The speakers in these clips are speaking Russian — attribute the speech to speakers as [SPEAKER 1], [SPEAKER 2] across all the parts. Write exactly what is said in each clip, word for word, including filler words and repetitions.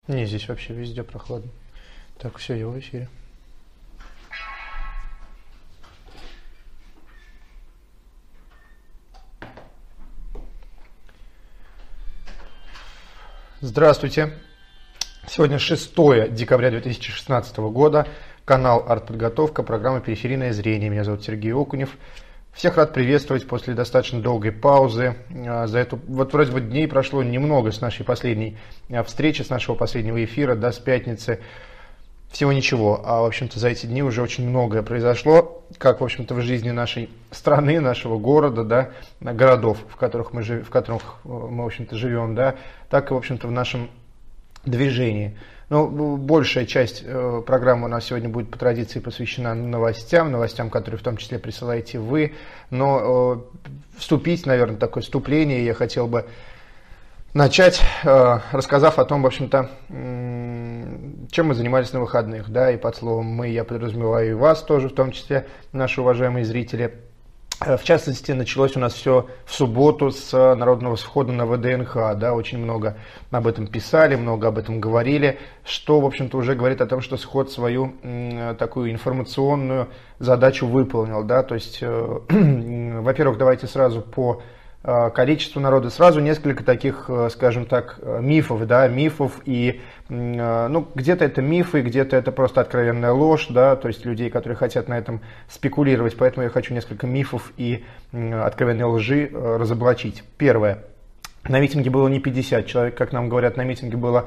[SPEAKER 1] Не, здесь вообще везде прохладно. Так, все, я в эфире. Здравствуйте. Сегодня шестое декабря две тысячи шестнадцатого года. Канал «Артподготовка», программа «Периферийное зрение». Меня зовут Сергей Окунев. Всех рад приветствовать после достаточно долгой паузы. За эту, вот вроде бы дней прошло немного с нашей последней встречи, с нашего последнего эфира, да, с пятницы. Всего ничего, а в общем-то за эти дни уже очень многое произошло, как в общем-то в жизни нашей страны, нашего города, да, городов, в которых мы, жив, в которых мы в общем-то живем, да, так и в общем-то в нашем движении. Ну, большая часть э, программы у нас сегодня будет по традиции посвящена новостям, новостям, которые в том числе присылаете вы. Но э, вступить, наверное, такое вступление я хотел бы начать, э, рассказав о том, в общем-то, э, чем мы занимались на выходных. Да, и под словом «мы» я подразумеваю и вас тоже, в том числе, наши уважаемые зрители. В частности, началось у нас все в субботу с народного схода на вэ дэ эн ха. Да, очень много об этом писали, много об этом говорили, что, в общем-то, уже говорит о том, что сход свою м, такую информационную задачу выполнил. Да, то есть, э, во-первых, давайте сразу по э, количеству народа, сразу несколько таких, э, скажем так, мифов, да, мифов и ну, где-то это мифы, где-то это просто откровенная ложь, да, то есть людей, которые хотят на этом спекулировать, поэтому я хочу несколько мифов и откровенной лжи разоблачить. Первое. На митинге было не пятьдесят человек, как нам говорят, на митинге было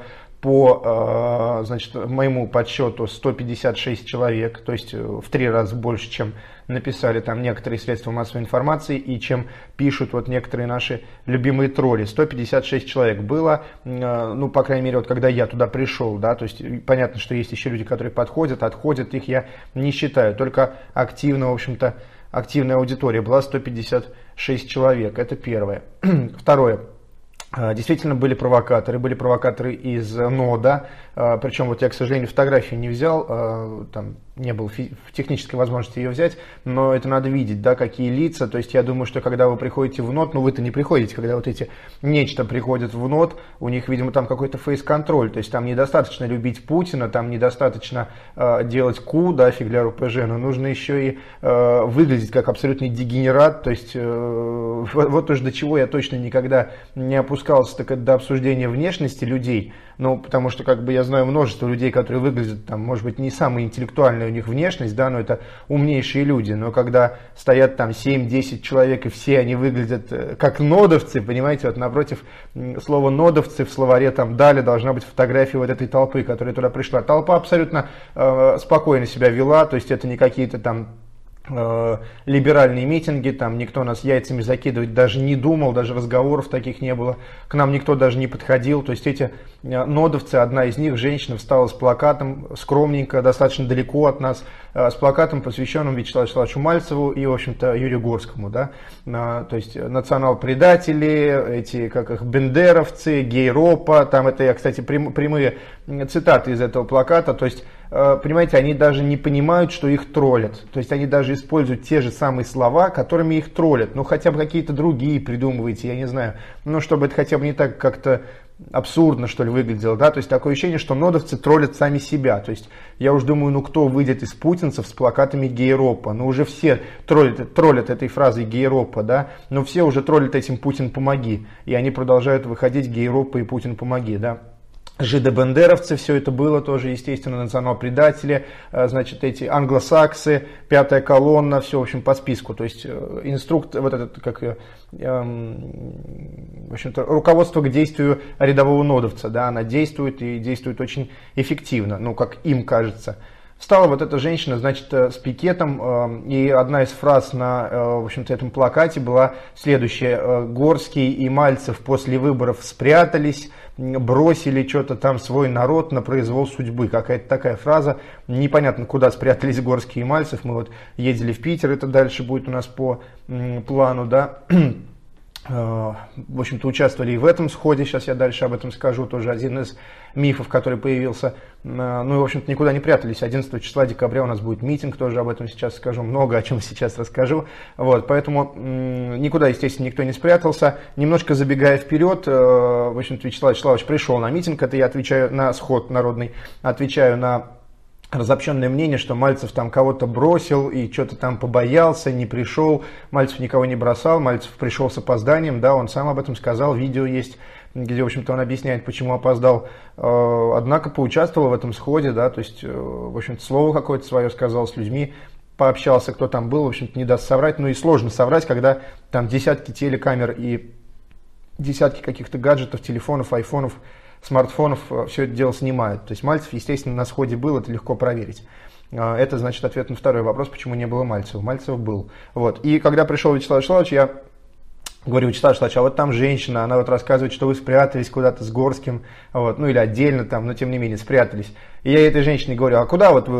[SPEAKER 1] по, значит, моему подсчету сто пятьдесят шесть человек, то есть в три раза больше, чем написали там некоторые средства массовой информации и чем пишут вот некоторые наши любимые тролли. сто пятьдесят шесть человек было, ну, по крайней мере, вот когда я туда пришел, да, то есть понятно, что есть еще люди, которые подходят, отходят, их я не считаю, только активно, в общем-то, активная аудитория была сто пятьдесят шесть человек, это первое. Второе. Действительно были провокаторы, были провокаторы из нода, причем вот я, к сожалению, фотографию не взял, там не было технической возможности ее взять, но это надо видеть, да, какие лица, то есть я думаю, что когда вы приходите в нод, ну вы-то не приходите, когда вот эти нечто приходят в нод, у них, видимо, там какой-то фейс-контроль, то есть там недостаточно любить Путина, там недостаточно э, делать ку, да, фиг для эр пэ жэ, но нужно еще и э, выглядеть как абсолютный дегенерат, то есть э, вот, вот уж до чего я точно никогда не опускался, так это до обсуждения внешности людей, ну, потому что, как бы, я знаю множество людей, которые выглядят, там, может быть, не самые интеллектуальные у них внешность, да, но это умнейшие люди, но когда стоят там семь-десять человек, и все они выглядят как нодовцы, понимаете, вот напротив слова нодовцы в словаре там далее должна быть фотография вот этой толпы, которая туда пришла. Толпа абсолютно э, спокойно себя вела, то есть это не какие-то там либеральные митинги, там никто нас яйцами закидывать даже не думал, даже разговоров таких не было, к нам никто даже не подходил, то есть эти нодовцы, одна из них, женщина, встала с плакатом, скромненько, достаточно далеко от нас, с плакатом, посвященным Вячеславу Вячеславовичу Мальцеву и, в общем-то, Юрию Горскому, да, то есть национал-предатели, эти, как их, бендеровцы, гей-ропа, там это, я, кстати, прямые цитаты из этого плаката, то есть, понимаете, они даже не понимают, что их троллят, то есть они даже используют те же самые слова, которыми их троллят, ну хотя бы какие-то другие придумывайте, я не знаю, ну чтобы это хотя бы не так как-то абсурдно, что ли, выглядело, да, то есть такое ощущение, что нодовцы троллят сами себя, то есть я уж думаю, ну кто выйдет из путинцев с плакатами гей-ропа, ну уже все троллят, троллят этой фразой гей-ропа, да, но все уже троллят этим «Путин, помоги», и они продолжают выходить гей-ропа и «Путин, помоги», да. Жидобендеровцы, все это было тоже, естественно, национал-предатели, значит, эти англосаксы, пятая колонна, все, в общем, по списку. То есть, инструкт, вот этот, как, эм, в общем-то, руководство к действию рядового нодовца, да, она действует и действует очень эффективно, ну, как им кажется. Встала вот эта женщина, значит, с пикетом, и одна из фраз на, в общем-то, этом плакате была следующая: Горский и Мальцев после выборов спрятались, бросили что-то там свой народ на произвол судьбы. Какая-то такая фраза, непонятно, куда спрятались Горский и Мальцев. Мы вот ездили в Питер, это дальше будет у нас по плану, да. в общем-то, участвовали и в этом сходе, сейчас я дальше об этом скажу, тоже один из мифов, который появился. Ну и, в общем-то, никуда не прятались. одиннадцатого числа декабря у нас будет митинг, тоже об этом сейчас скажу, много о чем сейчас расскажу. Вот, поэтому никуда, естественно, никто не спрятался. Немножко забегая вперед, в общем-то, Вячеслав Вячеславович пришел на митинг, это я отвечаю на сход народный, отвечаю на разобщенное мнение, что Мальцев там кого-то бросил и что-то там побоялся, не пришел. Мальцев никого не бросал, Мальцев пришел с опозданием, да, он сам об этом сказал, видео есть, где, в общем-то, он объясняет, почему опоздал. Однако поучаствовал в этом сходе, да, то есть, в общем-то, слово какое-то свое сказал, с людьми пообщался, кто там был, в общем-то, не даст соврать. Ну и сложно соврать, когда там десятки телекамер и десятки каких-то гаджетов, телефонов, айфонов, смартфонов все это дело снимают. То есть Мальцев, естественно, на сходе был, это легко проверить. Это, значит, ответ на второй вопрос, почему не было Мальцева. Мальцев был. Вот. И когда пришел Вячеслав Вячеславович, я говорю: Вячеслав Вячеславович, а вот там женщина, она вот рассказывает, что вы спрятались куда-то с Горским, вот, ну или отдельно там, но тем не менее спрятались. И я этой женщине говорю: а куда вот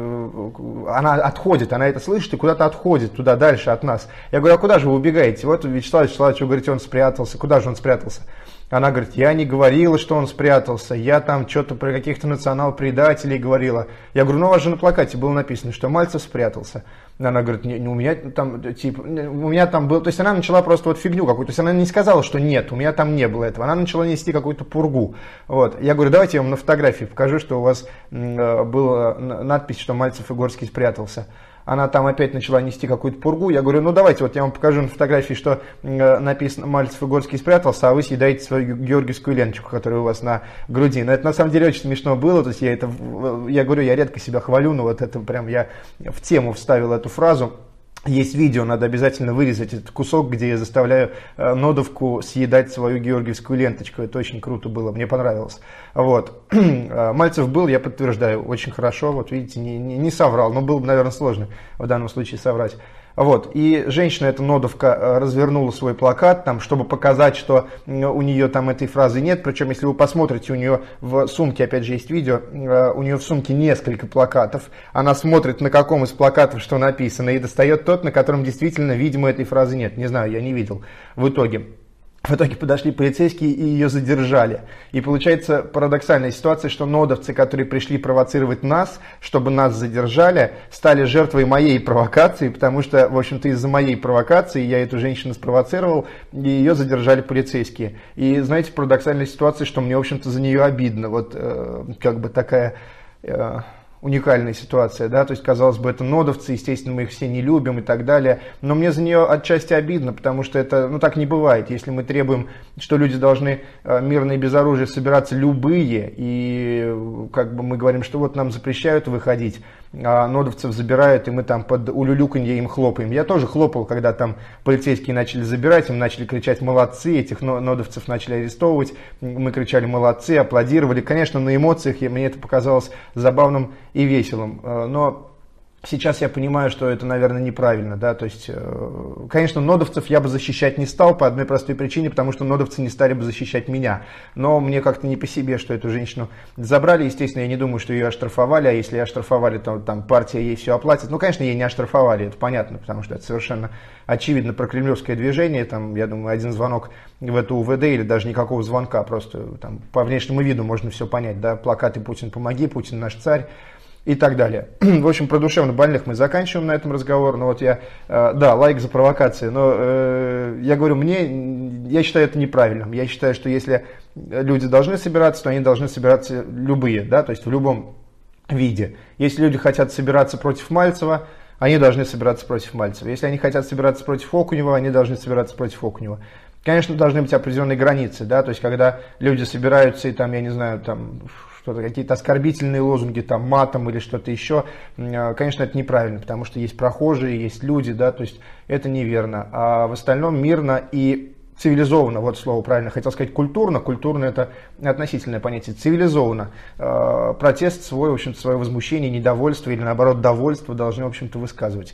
[SPEAKER 1] вы, она отходит, она это слышит и куда-то отходит туда дальше от нас. Я говорю: а куда же вы убегаете? Вот Вячеслав Вячеславович, вы говорите, он спрятался, куда же он спрятался? Она говорит: я не говорила, что он спрятался, я там что-то про каких-то национал-предателей говорила. Я говорю: ну у вас же на плакате было написано, что Мальцев спрятался. Она говорит: не, не, у меня там, типа, у меня там был, то есть она начала просто вот фигню какую-то, то есть она не сказала, что нет, у меня там не было этого, она начала нести какую-то пургу. Вот. Я говорю: давайте я вам на фотографии покажу, что у вас э, была надпись, что Мальцев и Горский спрятался. Она там опять начала нести какую-то пургу. Я говорю: ну давайте вот я вам покажу на фотографии, что э, написано Мальцев и Горский спрятался, а вы съедаете свою георгиевскую ленточку, которая у вас на груди. Но это на самом деле очень смешно было. То есть я это, я говорю, я редко себя хвалю, но вот это прям я в тему вставил эту фразу. Есть видео, надо обязательно вырезать этот кусок, где я заставляю э, Нодовку съедать свою георгиевскую ленточку. Это очень круто было, мне понравилось. Вот. Мальцев был, я подтверждаю, очень хорошо. Вот видите, не, не, не соврал, но было бы, наверное, сложно в данном случае соврать. Вот. И женщина, эта Нодовка, развернула свой плакат, там, чтобы показать, что у нее там этой фразы нет. Причем, если вы посмотрите, у нее в сумке, опять же, есть видео, у нее в сумке несколько плакатов. Она смотрит, на каком из плакатов что написано, и достает тот, на котором действительно, видимо, этой фразы нет. Не знаю, я не видел в итоге. В итоге подошли полицейские и ее задержали. И получается парадоксальная ситуация, что нодовцы, которые пришли провоцировать нас, чтобы нас задержали, стали жертвой моей провокации, потому что, в общем-то, из-за моей провокации я эту женщину спровоцировал, и ее задержали полицейские. И знаете, парадоксальная ситуация, что мне, в общем-то, за нее обидно. Вот э, как бы такая... Э, уникальная ситуация, да, то есть, казалось бы, это нодовцы, естественно, мы их все не любим и так далее, но мне за нее отчасти обидно, потому что это, ну, так не бывает. Если мы требуем, что люди должны мирно и без оружия собираться любые, и как бы мы говорим, что вот нам запрещают выходить, а нодовцев забирают, и мы там под улюлюканье им хлопаем. Я тоже хлопал, когда там полицейские начали забирать, им начали кричать «молодцы», этих нодовцев начали арестовывать, мы кричали «молодцы», аплодировали. Конечно, на эмоциях мне это показалось забавным и веселым, но сейчас я понимаю, что это, наверное, неправильно, да, то есть, конечно, нодовцев я бы защищать не стал по одной простой причине, потому что нодовцы не стали бы защищать меня, но мне как-то не по себе, что эту женщину забрали, естественно, я не думаю, что ее оштрафовали, а если оштрафовали, то там партия ей все оплатит, ну, конечно, ей не оштрафовали, это понятно, потому что это совершенно очевидно прокремлевское движение, там, я думаю, один звонок в эту УВД или даже никакого звонка, просто там по внешнему виду можно все понять, да, плакаты «Путин, помоги», «Путин наш царь», и так далее. В общем, про душевно больных мы заканчиваем на этом разговор. Но вот я, э, да, лайк за провокации, но э, я говорю, мне, я считаю это неправильным. Я считаю, что если люди должны собираться, то они должны собираться любые, да, то есть в любом виде. Если люди хотят собираться против Мальцева, они должны собираться против Мальцева. Если они хотят собираться против Окунева, они должны собираться против Окунева. Конечно, должны быть определенные границы, да, то есть когда люди собираются и там, я не знаю, там... что-то, какие-то оскорбительные лозунги, там, матом или что-то еще, конечно, это неправильно, потому что есть прохожие, есть люди, да, то есть это неверно. А в остальном мирно и цивилизованно, вот слово правильно, хотел сказать культурно, культурно это относительное понятие, цивилизованно. Протест свой, в общем-то, свое возмущение, недовольство или, наоборот, довольство должны, в общем-то, высказывать.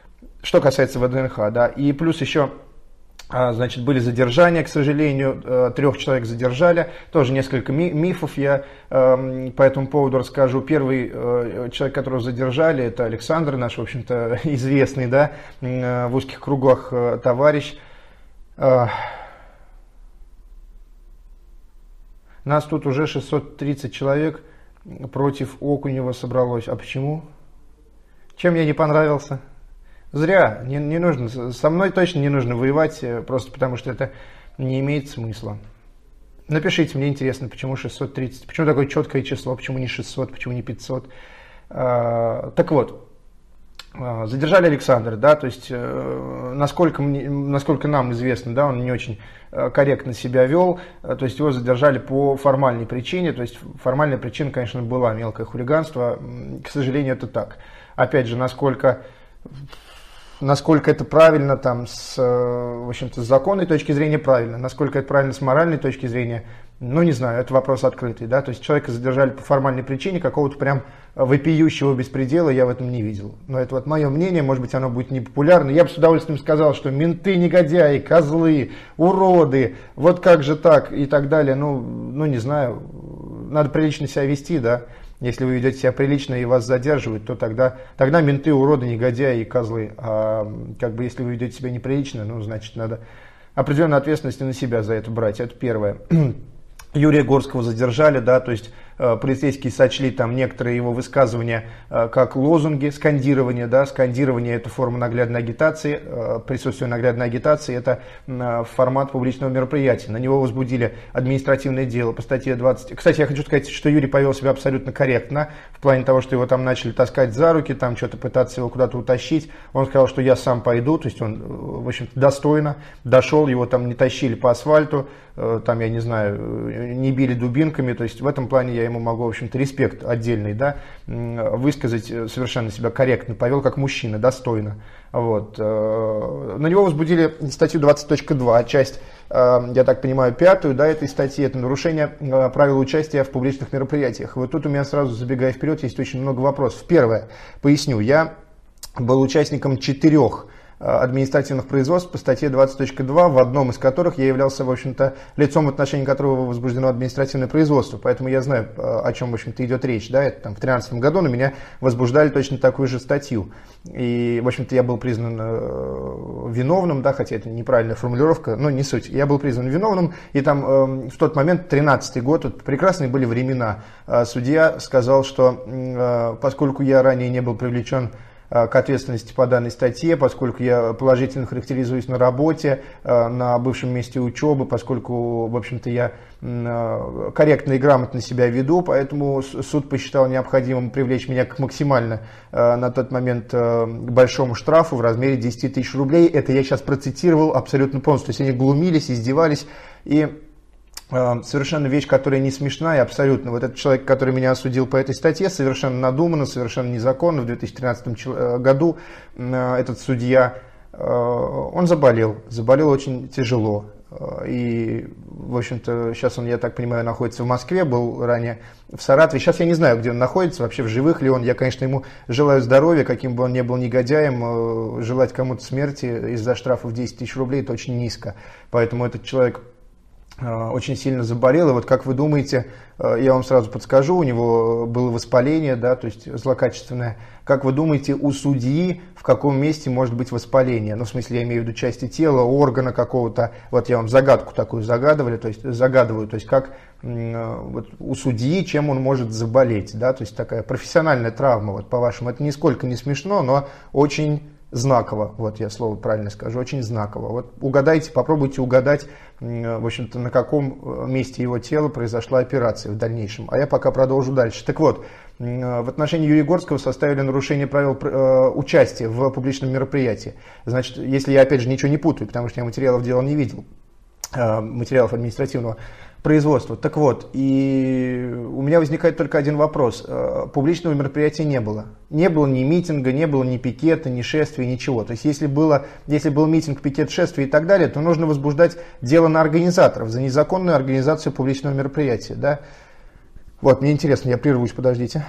[SPEAKER 1] Что касается ВДНХ, да, и плюс еще... Значит, были задержания, к сожалению, трех человек задержали, тоже несколько мифов я э, по этому поводу расскажу. Первый э, человек, которого задержали, это Александр, наш, в общем-то, известный, да, э, в узких кругах э, товарищ. Э, Нас тут уже шестьсот тридцать человек против Окунева собралось. А почему? Чем я не понравился? Зря. Не, не нужно. Со мной точно не нужно воевать, просто потому что это не имеет смысла. Напишите, мне интересно, почему шестьсот тридцать, почему такое четкое число, почему не шестьсот, почему не пятьсот. А, так вот. Задержали Александра, да, то есть, э, насколько, мне, насколько нам известно, да, он не очень корректно себя вел, то есть его задержали по формальной причине, то есть формальная причина, конечно, была мелкое хулиганство, к сожалению, это так. Опять же, насколько, насколько это правильно там с, в общем-то, с законной точки зрения правильно, насколько это правильно с моральной точки зрения, ну, не знаю, это вопрос открытый, да, то есть человека задержали по формальной причине, какого-то прям вопиющего беспредела я в этом не видел. Но это вот мое мнение, может быть, оно будет непопулярно. Я бы с удовольствием сказал, что менты, негодяи, козлы, уроды, вот как же так и так далее. Ну, ну не знаю, надо прилично себя вести, да. Если вы ведете себя прилично и вас задерживают, то тогда, тогда менты, уроды, негодяи и козлы. А как бы если вы ведете себя неприлично, ну, значит, надо определенную ответственность на себя за это брать. Это первое. Юрия Горского задержали, да, то есть э, полицейские сочли там некоторые его высказывания э, как лозунги, скандирование, да, скандирование это форма наглядной агитации, э, присутствие наглядной агитации это э, формат публичного мероприятия. На него возбудили административное дело по статье двадцать. Кстати, я хочу сказать, что Юрий повел себя абсолютно корректно, в плане того, что его там начали таскать за руки, там что-то пытаться его куда-то утащить. Он сказал, что я сам пойду, то есть он, в общем-то, достойно дошел, его там не тащили по асфальту, э, там, я не знаю, не били дубинками, то есть в этом плане я ему могу, в общем-то, респект отдельный, да, высказать, совершенно себя корректно, повел как мужчина, достойно. Вот. На него возбудили статью двадцать точка два, часть, я так понимаю, пятую, да, этой статьи, это нарушение правил участия в публичных мероприятиях. Вот тут у меня сразу, забегая вперед, есть очень много вопросов. Первое, поясню, я был участником четырех административных производств по статье двадцать точка два, в одном из которых я являлся, в общем-то, лицом, в отношении которого возбуждено административное производство. Поэтому я знаю, о чем, в общем-то, идет речь. Да? Это там в две тысячи тринадцатом году на меня возбуждали точно такую же статью. И, в общем-то, я был признан виновным, да, хотя это неправильная формулировка, но не суть. Я был признан виновным, и там в тот момент, тринадцатый год, вот, прекрасные были времена. Судья сказал, что поскольку я ранее не был привлечен к ответственности по данной статье, поскольку я положительно характеризуюсь на работе, на бывшем месте учебы, поскольку, в общем-то, я корректно и грамотно себя веду, поэтому суд посчитал необходимым привлечь меня к максимально на тот момент большому штрафу в размере десять тысяч рублей. Это я сейчас процитировал абсолютно полностью. То есть они глумились, издевались и... Совершенно вещь, которая не смешная, абсолютно. Вот этот человек, который меня осудил по этой статье, совершенно надуманно, совершенно незаконно. В две тысячи тринадцатом году этот судья, он заболел, заболел очень тяжело. И, в общем-то, сейчас он, я так понимаю, находится в Москве, был ранее в Саратове. Сейчас я не знаю, где он находится, вообще в живых ли он. Я, конечно, ему желаю здоровья, каким бы он ни был негодяем. Желать кому-то смерти из-за штрафа в десять тысяч рублей – это очень низко. Поэтому этот человек очень сильно заболел, и вот как вы думаете, я вам сразу подскажу, у него было воспаление, да, то есть злокачественное. Как вы думаете, у судьи в каком месте может быть воспаление? Ну, в смысле, я имею в виду части тела, органа какого-то. Вот я вам загадку такую загадывали, то есть загадываю, то есть как вот, у судьи, чем он может заболеть, да, то есть такая профессиональная травма, вот по-вашему. Это нисколько не смешно, но очень знаково, вот я слово правильно скажу, очень знаково. Вот угадайте, попробуйте угадать, в общем-то, на каком месте его тела произошла операция в дальнейшем. А я пока продолжу дальше. Так вот, в отношении Юрия Горского составили нарушение правил участия в публичном мероприятии. Значит, если я опять же ничего не путаю, потому что я материалов дела не видел, материалов административного производства. Так вот, и у меня возникает только один вопрос. Публичного мероприятия не было. Не было ни митинга, не было ни пикета, ни шествия, ничего. То есть, если, было, если был митинг, пикет, шествие и так далее, то нужно возбуждать дело на организаторов за незаконную организацию публичного мероприятия. Да? Вот, мне интересно, я прервусь, подождите.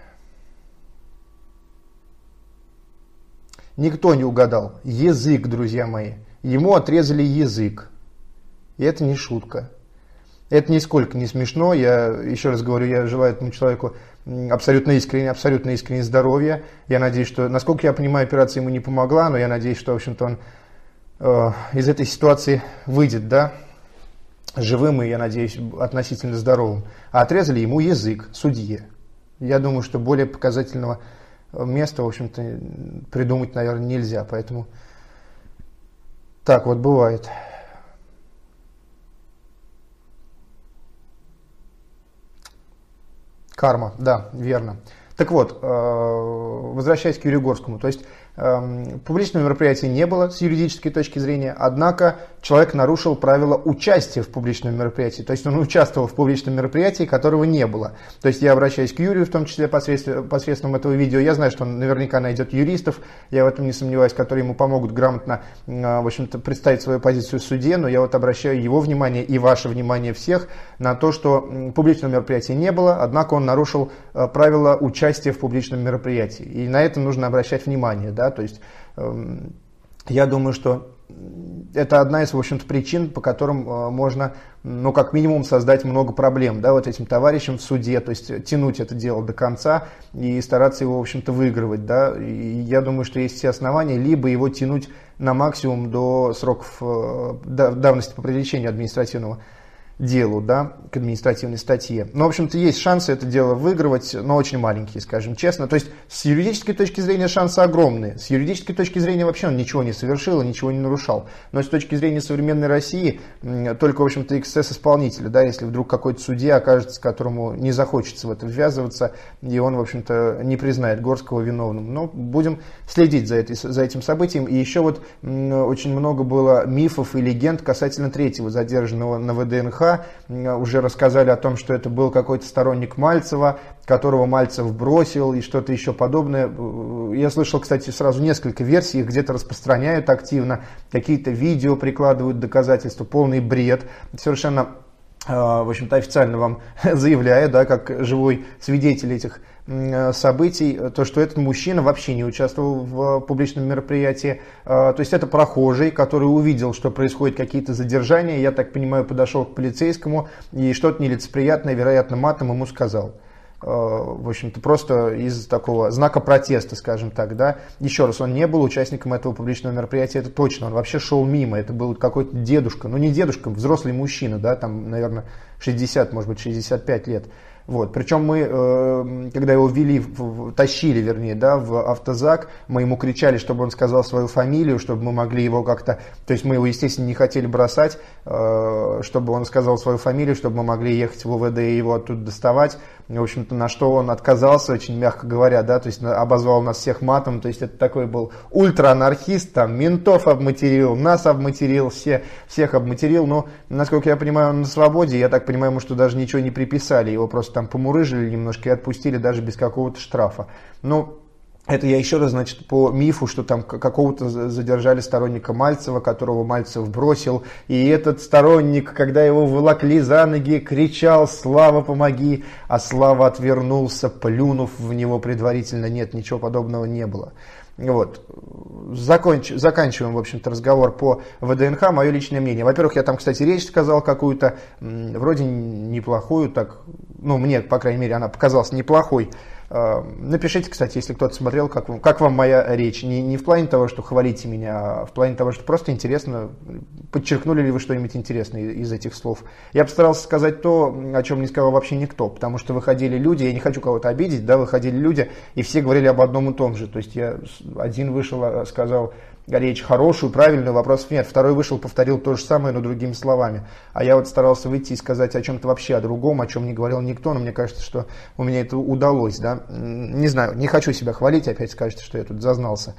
[SPEAKER 1] Никто не угадал. Язык, друзья мои. Ему отрезали язык. И это не шутка. Это нисколько не смешно. Я еще раз говорю, я желаю этому человеку абсолютно искренне, абсолютно искренне здоровья. Я надеюсь, что, насколько я понимаю, операция ему не помогла, но я надеюсь, что, в общем-то, он э, из этой ситуации выйдет, да. живым и, я надеюсь, относительно здоровым, а отрезали ему язык, судье. Я думаю, что более показательного места, в общем-то, придумать, наверное, нельзя, поэтому так вот бывает. Карма, да, верно. Так вот, возвращаясь к Юрию Горскому, то есть публичного мероприятия не было с юридической точки зрения, однако человек нарушил правила участия в публичном мероприятии, то есть он участвовал в публичном мероприятии, которого не было. То есть я обращаюсь к Юрию, в том числе посредством, посредством этого видео, я знаю, что он наверняка найдет юристов, я в этом не сомневаюсь, которые ему помогут грамотно, в общем-то, представить свою позицию в суде, но я вот обращаю его внимание и ваше внимание всех на то, что публичного мероприятия не было, однако он нарушил правила участия в публичном мероприятии, и на это нужно обращать внимание, да. То есть э, я думаю, что это одна из, в общем-то, причин, по которым э, можно, ну, как минимум, создать много проблем, да, вот этим товарищам в суде, то есть тянуть это дело до конца и стараться его, в общем-то, выигрывать, да. И я думаю, что есть все основания либо его тянуть на максимум до сроков э, давности по привлечению административного делу, да, к административной статье. Но, в общем-то, есть шансы это дело выигрывать, но очень маленькие, скажем честно. То есть, с юридической точки зрения шансы огромные. С юридической точки зрения вообще он ничего не совершил и ничего не нарушал. Но с точки зрения современной России, только, в общем-то, эксцесс исполнителя, да, если вдруг какой-то судья окажется, которому не захочется в это ввязываться, и он, в общем-то, не признает Горского виновным. Но будем следить за, этой, за этим событием. И еще вот очень много было мифов и легенд касательно третьего задержанного на вэ дэ эн ха. Уже рассказали о том, что это был какой-то сторонник Мальцева, которого Мальцев бросил и что-то еще подобное. Я слышал, кстати, сразу несколько версий, их где-то распространяют активно, какие-то видео прикладывают доказательства, полный бред, совершенно, в общем-то, официально вам заявляю, да, как живой свидетель этих событий, то, что этот мужчина вообще не участвовал в публичном мероприятии. То есть это прохожий, который увидел, что происходят какие-то задержания, я так понимаю, подошел к полицейскому и что-то нелицеприятное, вероятно, матом ему сказал. В общем-то, просто из такого знака протеста, скажем так, да. Еще раз, он не был участником этого публичного мероприятия, это точно, он вообще шел мимо, это был какой-то дедушка, ну не дедушка, взрослый мужчина, да, там, наверное, шестьдесят, может быть, шестьдесят пять лет. Вот. Причем мы, э, когда его вели, в, тащили, вернее, да, в автозак, мы ему кричали, чтобы он сказал свою фамилию, чтобы мы могли его как-то, то есть мы его, естественно, не хотели бросать, э, чтобы он сказал свою фамилию, чтобы мы могли ехать в о вэ дэ и его оттуда доставать. В общем-то, на что он отказался, очень мягко говоря, да, то есть обозвал нас всех матом, то есть это такой был ультраанархист, там, ментов обматерил, нас обматерил, все, всех обматерил, но, насколько я понимаю, он на свободе, я так понимаю, ему что даже ничего не приписали, его просто там помурыжили немножко и отпустили даже без какого-то штрафа. Ну, это я еще раз, значит, по мифу, что там какого-то задержали сторонника Мальцева, которого Мальцев бросил, и этот сторонник, когда его волокли за ноги, кричал: «Слава, помоги!», а Слава отвернулся, плюнув в него предварительно. Нет, ничего подобного не было. Вот. Законч... Заканчиваем, в общем-то, разговор по вэ дэ эн ха. Мое личное мнение. Во-первых, я там, кстати, речь сказал какую-то, вроде неплохую, так, ну, мне, по крайней мере, она показалась неплохой. Напишите, кстати, если кто-то смотрел, как вам, как вам моя речь. Не, не в плане того, что хвалите меня, а в плане того, что просто интересно, подчеркнули ли вы что-нибудь интересное из этих слов. Я постарался сказать то, о чем не сказал вообще никто, потому что выходили люди, я не хочу кого-то обидеть, да, выходили люди, и все говорили об одном и том же. То есть я один вышел, сказал речь хорошую, правильную, вопросов нет. Второй вышел, повторил то же самое, но другими словами. А я вот старался выйти и сказать о чем-то вообще о другом, о чем не говорил никто, но мне кажется, что у меня это удалось, да. Не знаю, не хочу себя хвалить, опять скажете, что я тут зазнался.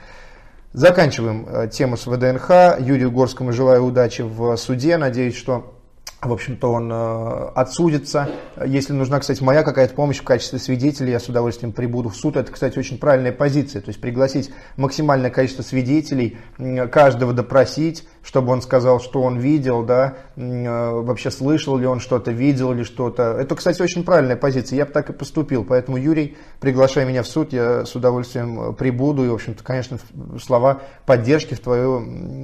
[SPEAKER 1] Заканчиваем тему с вэ дэ эн ха. Юрию Горскому желаю удачи в суде. Надеюсь, что, в общем-то, он э, отсудится. Если нужна, кстати, моя какая-то помощь в качестве свидетеля, я с удовольствием прибуду в суд. Это, кстати, очень правильная позиция. То есть пригласить максимальное количество свидетелей, каждого допросить, чтобы он сказал, что он видел, да, э, вообще слышал ли он что-то, видел ли что-то. Это, кстати, очень правильная позиция. Я бы так и поступил. Поэтому, Юрий, приглашай меня в суд, я с удовольствием прибуду. И, в общем-то, конечно, слова поддержки в твою,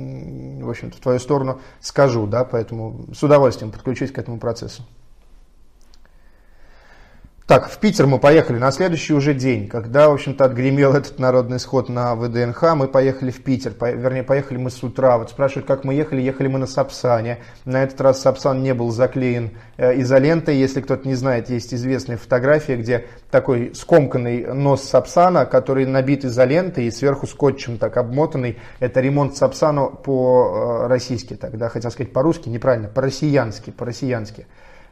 [SPEAKER 1] в общем-то, в твою сторону скажу, да, поэтому с удовольствием подключусь к этому процессу. Так, в Питер мы поехали на следующий уже день, когда, в общем-то, отгремел этот народный сход на ВДНХ, мы поехали в Питер, по, вернее, поехали мы с утра. Вот спрашивают, как мы ехали, ехали мы на Сапсане. На этот раз Сапсан не был заклеен э, изолентой. Если кто-то не знает, есть известная фотография, где такой скомканный нос Сапсана, который набит изолентой и сверху скотчем так обмотанный. Это ремонт Сапсана по-российски, тогда хотел сказать по-русски, неправильно, по-россиянски, по-россиянски.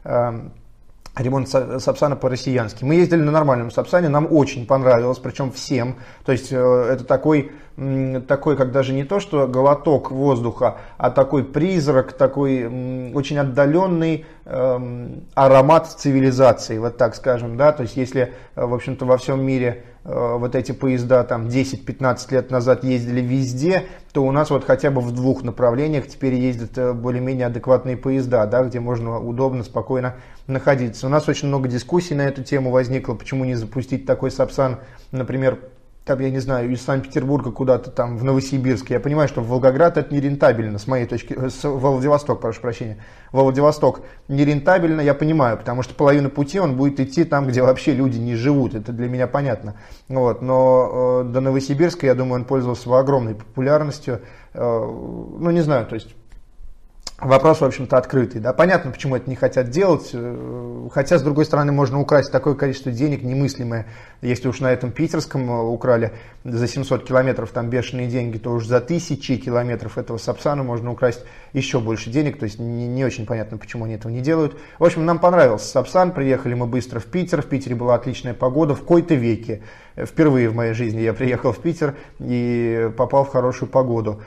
[SPEAKER 1] Ремонт Сапсана по-россиянски. Мы ездили на нормальном Сапсане, нам очень понравилось, причем всем. То есть это такой, такой, как даже не то, что глоток воздуха, а такой призрак, такой очень отдаленный эм, аромат цивилизации, вот так скажем. Да? То есть если, в общем-то, во всем мире э, вот эти поезда там десять-пятнадцать лет назад ездили везде, то у нас вот хотя бы в двух направлениях теперь ездят более-менее адекватные поезда, да, где можно удобно, спокойно находиться. У нас очень много дискуссий на эту тему возникло, почему не запустить такой Сапсан, например, там, я не знаю, из Санкт-Петербурга куда-то там в Новосибирск. Я понимаю, что в Волгоград это нерентабельно, с моей точки, с Владивосток, прошу прощения, во Владивосток нерентабельно, я понимаю, потому что половину пути он будет идти там, где вообще люди не живут, это для меня понятно. Вот, но э, до Новосибирска, я думаю, он пользовался огромной популярностью, э, ну не знаю, то есть вопрос, в общем-то, открытый. Да? Понятно, почему это не хотят делать, хотя, с другой стороны, можно украсть такое количество денег немыслимое. Если уж на этом питерском украли за семьсот километров там бешеные деньги, то уж за тысячи километров этого Сапсана можно украсть еще больше денег. То есть не, не очень понятно, почему они этого не делают. В общем, нам понравился Сапсан, приехали мы быстро в Питер. В Питере была отличная погода в кои-то веке. Впервые в моей жизни я приехал в Питер и попал в хорошую погоду.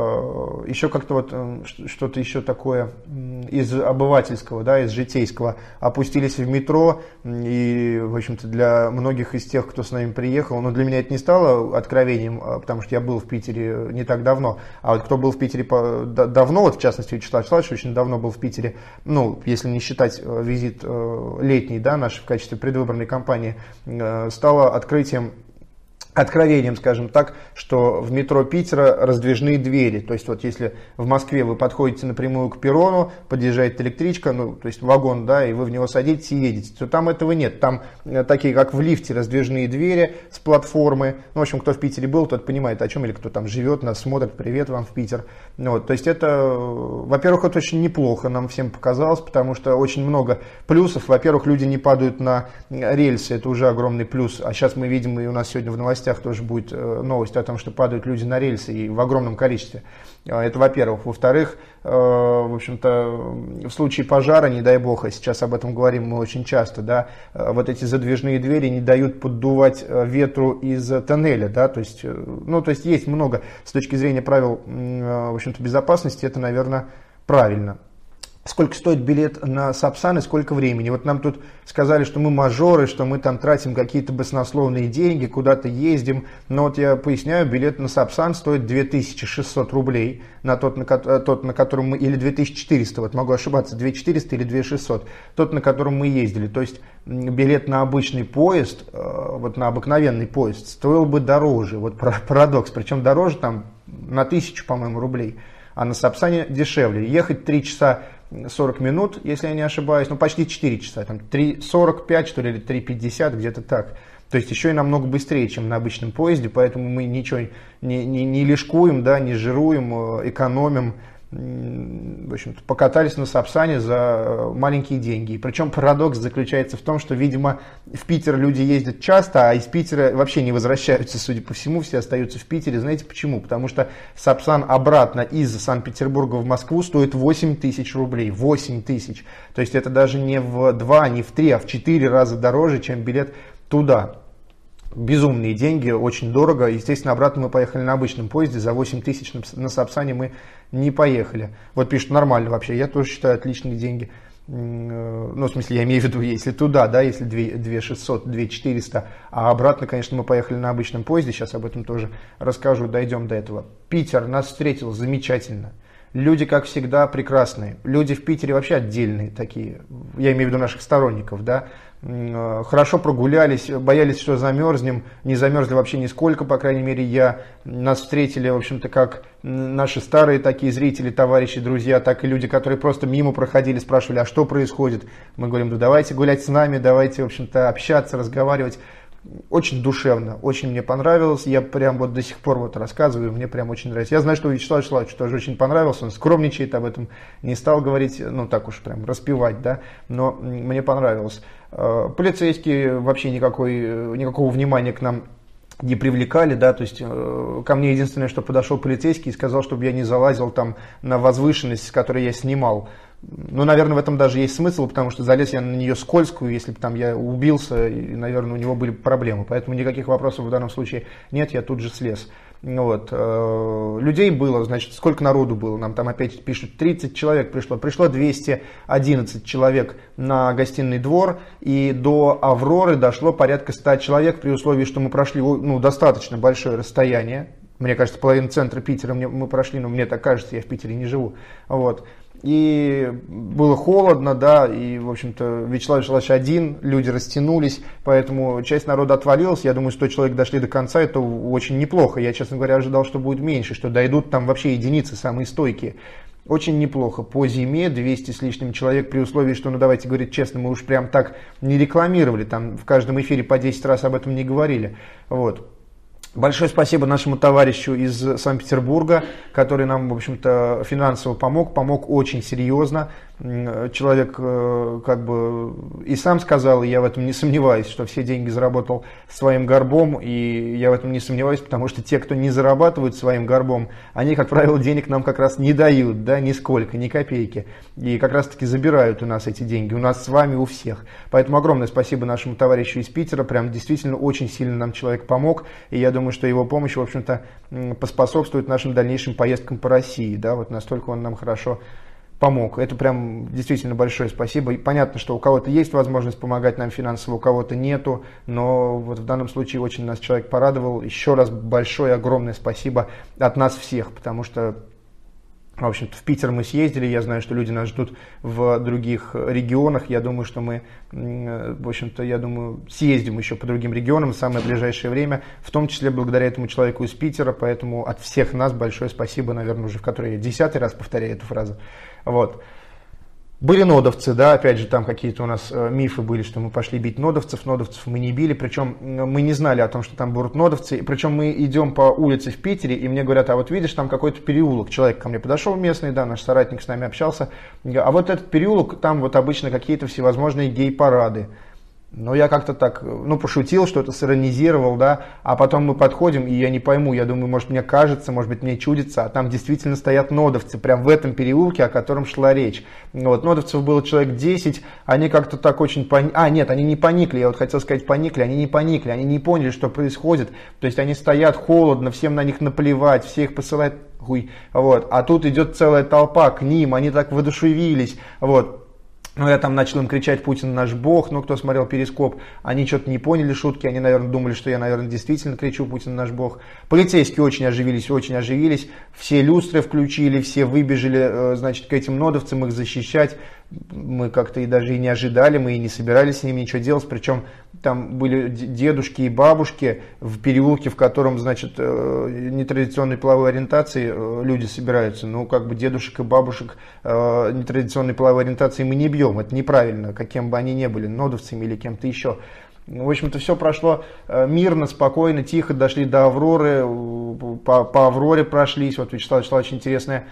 [SPEAKER 1] Еще как-то вот что-то еще такое из обывательского, да, из житейского. Опустились в метро, и, в общем-то, для многих из тех, кто с нами приехал, но для меня это не стало откровением, потому что я был в Питере не так давно. А вот кто был в Питере давно, вот в частности Вячеслав Вячеславович очень давно был в Питере, ну, если не считать визит летний, да, наш в качестве предвыборной кампании, стало открытием, откровением, скажем так, что в метро Питера раздвижные двери. То есть вот если в Москве вы подходите напрямую к перрону, подъезжает электричка, ну то есть вагон, да, и вы в него садитесь и едете, то там этого нет. Там такие, как в лифте, раздвижные двери с платформы. Ну, в общем, кто в Питере был, тот понимает, о чем, или кто там живет, нас смотрит, привет вам в Питер. Вот, то есть это, во-первых, это очень неплохо, нам всем показалось, потому что очень много плюсов. Во-первых, люди не падают на рельсы, это уже огромный плюс. А сейчас мы видим, и у нас сегодня в новостях тоже будет новость о том, что падают люди на рельсы и в огромном количестве. Это во-первых. Во-вторых, в общем-то, в случае пожара, не дай бог, а сейчас об этом говорим мы очень часто, да, вот эти задвижные двери не дают поддувать ветру из тоннеля, да, то есть, ну, то есть есть много с точки зрения правил, в общем-то, безопасности, это, наверное, правильно. Сколько стоит билет на Сапсан и сколько времени? Вот нам тут сказали, что мы мажоры, что мы там тратим какие-то баснословные деньги, куда-то ездим. Но вот я поясняю, билет на Сапсан стоит две тысячи шестьсот рублей, на тот, на, тот, на котором мы, или две тысячи четыреста, вот могу ошибаться, две тысячи четыреста или две тысячи шестьсот, тот, на котором мы ездили. То есть билет на обычный поезд, вот на обыкновенный поезд, стоил бы дороже. Вот парадокс, причем дороже там на тысячу, по-моему, рублей, а на Сапсане дешевле. Ехать три часа сорок минут, если я не ошибаюсь, ну почти четыре часа, там три сорок пять что ли, или три пятьдесят, где-то так. То есть еще и намного быстрее, чем на обычном поезде, поэтому мы ничего не, не, не лишкуем, да, не жируем, экономим. В общем-то, покатались на Сапсане за маленькие деньги. И причем парадокс заключается в том, что, видимо, в Питер люди ездят часто, а из Питера вообще не возвращаются, судя по всему, все остаются в Питере. Знаете почему? Потому что Сапсан обратно из Санкт-Петербурга в Москву стоит восемь тысяч рублей. восемь тысяч. То есть это даже не в два, не в три, а в четыре раза дороже, чем билет туда. Безумные деньги, очень дорого. Естественно, обратно мы поехали на обычном поезде, за восемь тысяч на Сапсане мы не поехали. Вот пишут, нормально вообще, я тоже считаю отличные деньги. Ну, в смысле, я имею в виду, если туда, да, если две тысячи шестьсот, две тысячи четыреста, а обратно, конечно, мы поехали на обычном поезде, сейчас об этом тоже расскажу, дойдем до этого. Питер нас встретил замечательно. Люди, как всегда, прекрасные. Люди в Питере вообще отдельные такие, я имею в виду наших сторонников, да. хорошо прогулялись, боялись, что замерзнем, не замерзли вообще нисколько, по крайней мере я. Нас встретили, в общем-то, как наши старые такие зрители, товарищи, друзья, так и люди, которые просто мимо проходили, спрашивали, а что происходит. Мы говорим, да давайте гулять с нами, давайте, в общем-то, общаться, разговаривать. Очень душевно, очень мне понравилось, я прям вот до сих пор вот рассказываю, мне прям очень нравится. Я знаю, что Вячеслав Вячеславович тоже очень понравился, он скромничает, об этом не стал говорить, ну так уж прям распевать, да, но мне понравилось. Полицейские вообще никакой, никакого внимания к нам не привлекали, да, то есть э, ко мне единственное, что подошел полицейский и сказал, чтобы я не залазил там на возвышенность, с которой я снимал. Ну, наверное, в этом даже есть смысл, потому что залез я на нее скользкую, если бы там я убился, и, наверное, у него были проблемы. Поэтому никаких вопросов в данном случае нет, я тут же слез. Вот. Людей было, значит, сколько народу было, нам там опять пишут, тридцать человек пришло, пришло двести одиннадцать человек на гостиный двор, и до Авроры дошло порядка ста человек, при условии, что мы прошли, ну, достаточно большое расстояние. Мне кажется, половину центра Питера мы прошли, но мне так кажется, я в Питере не живу. Вот. И было холодно, да, и, в общем-то, Вячеслав Вячеславович один, люди растянулись, поэтому часть народа отвалилась. Я думаю, сто человек дошли до конца, это очень неплохо. Я, честно говоря, ожидал, что будет меньше, что дойдут там вообще единицы, самые стойкие. Очень неплохо. По зиме двести с лишним человек, при условии, что, ну давайте говорить честно, мы уж прям так не рекламировали, там в каждом эфире по десять раз об этом не говорили. Вот. Большое спасибо нашему товарищу из Санкт-Петербурга, который нам, в общем-то, финансово помог, помог очень серьезно. Человек как бы и сам сказал, и я в этом не сомневаюсь, что все деньги заработал своим горбом, и я в этом не сомневаюсь, потому что те, кто не зарабатывают своим горбом, они, как правило, денег нам как раз не дают, да, нисколько, ни копейки, и как раз-таки забирают у нас эти деньги, у нас с вами, у всех. Поэтому огромное спасибо нашему товарищу из Питера, прям действительно очень сильно нам человек помог, и я думаю, что его помощь, в общем-то, поспособствует нашим дальнейшим поездкам по России, да, вот настолько он нам хорошо помог. Это прям действительно большое спасибо. И понятно, что у кого-то есть возможность помогать нам финансово, у кого-то нету, но вот в данном случае очень нас человек порадовал. Еще раз большое, огромное спасибо от нас всех, потому что, в общем-то, в Питер мы съездили, я знаю, что люди нас ждут в других регионах, я думаю, что мы, в общем-то, я думаю, съездим еще по другим регионам в самое ближайшее время, в том числе благодаря этому человеку из Питера, поэтому от всех нас большое спасибо, наверное, уже в который я десятый раз повторяю эту фразу. Вот. Были нодовцы, да, опять же, там какие-то у нас э, мифы были, что мы пошли бить нодовцев, нодовцев мы не били, причем мы не знали о том, что там будут нодовцы, причем мы идем по улице в Питере, и мне говорят, а вот видишь, там какой-то переулок, человек ко мне подошел местный, да, наш соратник с нами общался, а вот этот переулок, там вот обычно какие-то всевозможные гей-парады. Но я как-то так, ну, пошутил, что-то сиронизировал, да, а потом мы подходим, и я не пойму, я думаю, может, мне кажется, может быть, мне чудится, а там действительно стоят нодовцы, прям в этом переулке, о котором шла речь. Вот, нодовцев было человек десять, они как-то так очень поникли, а, нет, они не поникли, я вот хотел сказать поникли, они не поникли, они не поняли, что происходит, то есть они стоят холодно, всем на них наплевать, все их посылают, хуй, вот, а тут идет целая толпа к ним, они так воодушевились, вот. Ну, я там начал им кричать «Путин наш бог», ну, кто смотрел перископ, они что-то не поняли шутки, они, наверное, думали, что я, наверное, действительно кричу «Путин наш бог». Полицейские очень оживились, очень оживились, все люстры включили, все выбежали, значит, к этим нодовцам их защищать. Мы как-то и даже и не ожидали, мы и не собирались с ними ничего делать, причем там были дедушки и бабушки в переулке, в котором, значит, нетрадиционной половой ориентации люди собираются. Ну, как бы дедушек и бабушек нетрадиционной половой ориентации мы не бьем, это неправильно, каким бы они ни были, нодовцами или кем-то еще. В общем-то, все прошло мирно, спокойно, тихо, дошли до Авроры, по, по Авроре прошлись. Вот Вячеслав Вячеславович интересное,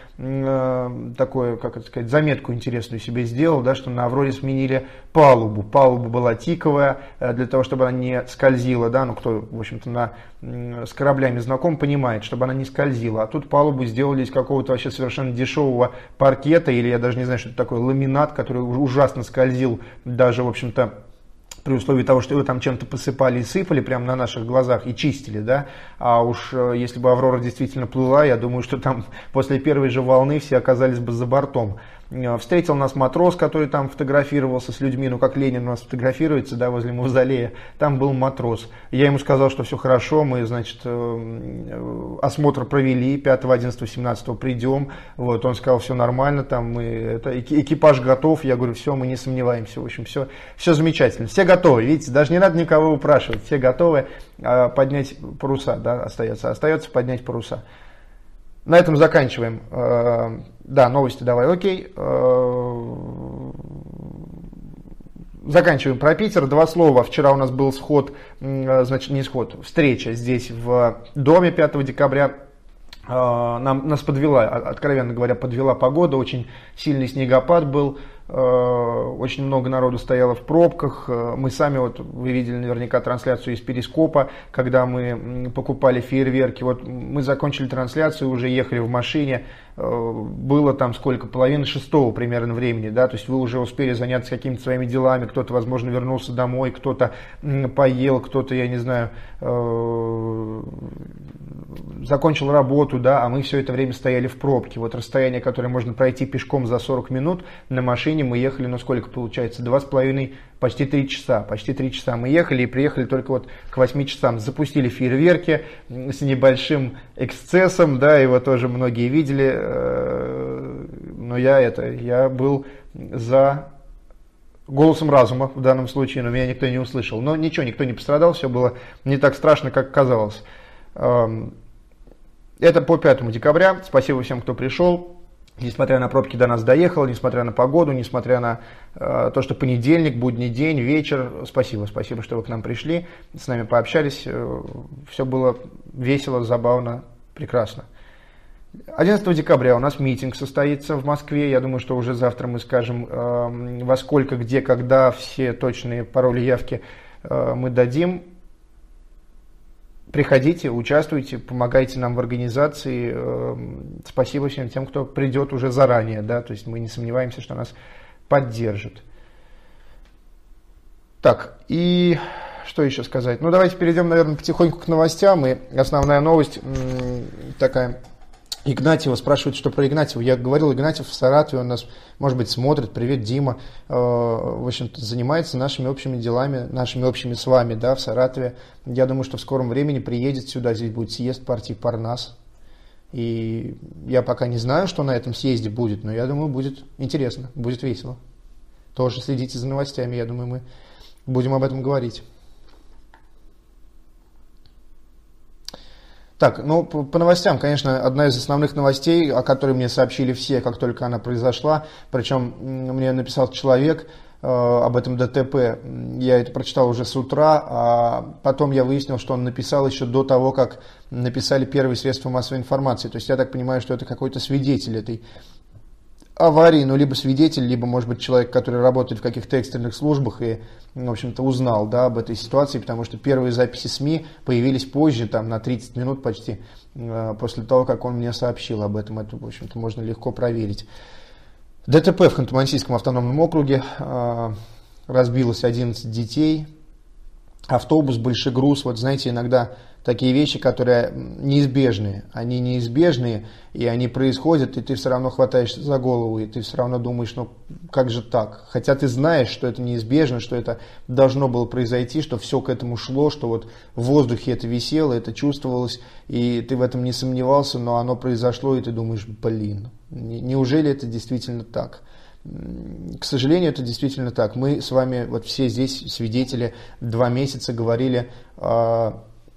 [SPEAKER 1] э, такое, как это сказать, заметку интересную себе сделал, да, что на Авроре сменили палубу. Палуба была тиковая, э, для того, чтобы она не скользила, да, ну, кто, в общем-то, на, э, с кораблями знаком, понимает, чтобы она не скользила. А тут палубу сделали из какого-то вообще совершенно дешевого паркета, или я даже не знаю, что это такое, ламинат, который ужасно скользил, даже, в общем-то, при условии того, что его там чем-то посыпали и сыпали прямо на наших глазах и чистили, да, а уж если бы Аврора действительно плыла, я думаю, что там после первой же волны все оказались бы за бортом. Встретил нас матрос, который там фотографировался с людьми, ну как Ленин у нас фотографируется, да, возле мавзолея, там был матрос. Я ему сказал, что все хорошо, мы, значит, осмотр провели, пятого, одиннадцатого, семнадцатого придем, вот, он сказал, все нормально, там мы, это, экипаж готов, я говорю, все, мы не сомневаемся, в общем, все, все замечательно, все готовы, видите, даже не надо никого упрашивать, все готовы а, поднять паруса, да, остается, остается поднять паруса. На этом заканчиваем. Да, новости давай, окей. Заканчиваем про Питер. Два слова. Вчера у нас был сход, значит, не сход, встреча здесь в доме пятого декабря. Нам, нас подвела, откровенно говоря, подвела погода. Очень сильный снегопад был. Очень много народу стояло в пробках. Мы сами, вот вы видели наверняка трансляцию из Перископа, когда мы покупали фейерверки. Вот мы закончили трансляцию, уже ехали в машине. Было там сколько, половина шестого примерно времени, да, то есть вы уже успели заняться какими-то своими делами, кто-то, возможно, вернулся домой, кто-то поел, кто-то, я не знаю, закончил работу, да, а мы все это время стояли в пробке. Вот расстояние, которое можно пройти пешком за сорок минут, на машине мы ехали, ну сколько получается, два с половиной, почти три часа, почти три часа мы ехали и приехали только вот к восьми часам. Запустили фейерверки с небольшим эксцессом, да, его тоже многие видели, но я это, я был за голосом разума в данном случае, но меня никто не услышал. Но ничего, никто не пострадал, все было не так страшно, как казалось. Это по пятому декабря. Спасибо всем, кто пришел. Несмотря на пробки, до нас доехал, несмотря на погоду, несмотря на э, то, что понедельник, будний день, вечер. Спасибо, спасибо, что вы к нам пришли, с нами пообщались. Э, все было весело, забавно, прекрасно. одиннадцатого декабря у нас митинг состоится в Москве. Я думаю, что уже завтра мы скажем, э, во сколько, где, когда, все точные пароли, явки э, мы дадим. Приходите, участвуйте, помогайте нам в организации. Спасибо всем тем, кто придет уже заранее, да, то есть мы не сомневаемся, что нас поддержат. Так, и что еще сказать? Ну, давайте перейдем, наверное, потихоньку к новостям. И основная новость такая. Игнатьева спрашивают, что про Игнатьева. Я говорил, Игнатьев в Саратове, он нас, может быть, смотрит. Привет, Дима. В общем-то, занимается нашими общими делами, нашими общими с вами, да, в Саратове. Я думаю, что в скором времени приедет сюда, здесь будет съезд партии Парнас. И я пока не знаю, что на этом съезде будет, но я думаю, будет интересно, будет весело. Тоже следите за новостями, я думаю, мы будем об этом говорить. Так, ну, по, по новостям, конечно, одна из основных новостей, о которой мне сообщили все, как только она произошла, причем мне написал человек э, об этом ДТП, я это прочитал уже с утра, а потом я выяснил, что он написал еще до того, как написали первые средства массовой информации, то есть я так понимаю, что это какой-то свидетель этой аварии, ну, либо свидетель, либо, может быть, человек, который работает в каких-то экстренных службах и, в общем-то, узнал, да, об этой ситуации, потому что первые записи СМИ появились позже, там, на тридцать минут почти, э, после того, как он мне сообщил об этом. Это, в общем-то, можно легко проверить. ДТП в Ханты-Мансийском автономном округе. Э, разбилось одиннадцать детей. Автобус, большегруз. Вот, знаете, иногда такие вещи, которые неизбежные. Они неизбежные, и они происходят, и ты все равно хватаешься за голову, и ты все равно думаешь, ну как же так? Хотя ты знаешь, что это неизбежно, что это должно было произойти, что все к этому шло, что вот в воздухе это висело, это чувствовалось, и ты в этом не сомневался, но оно произошло, и ты думаешь, блин, неужели это действительно так? К сожалению, это действительно так. Мы с вами, вот все здесь свидетели, два месяца говорили о,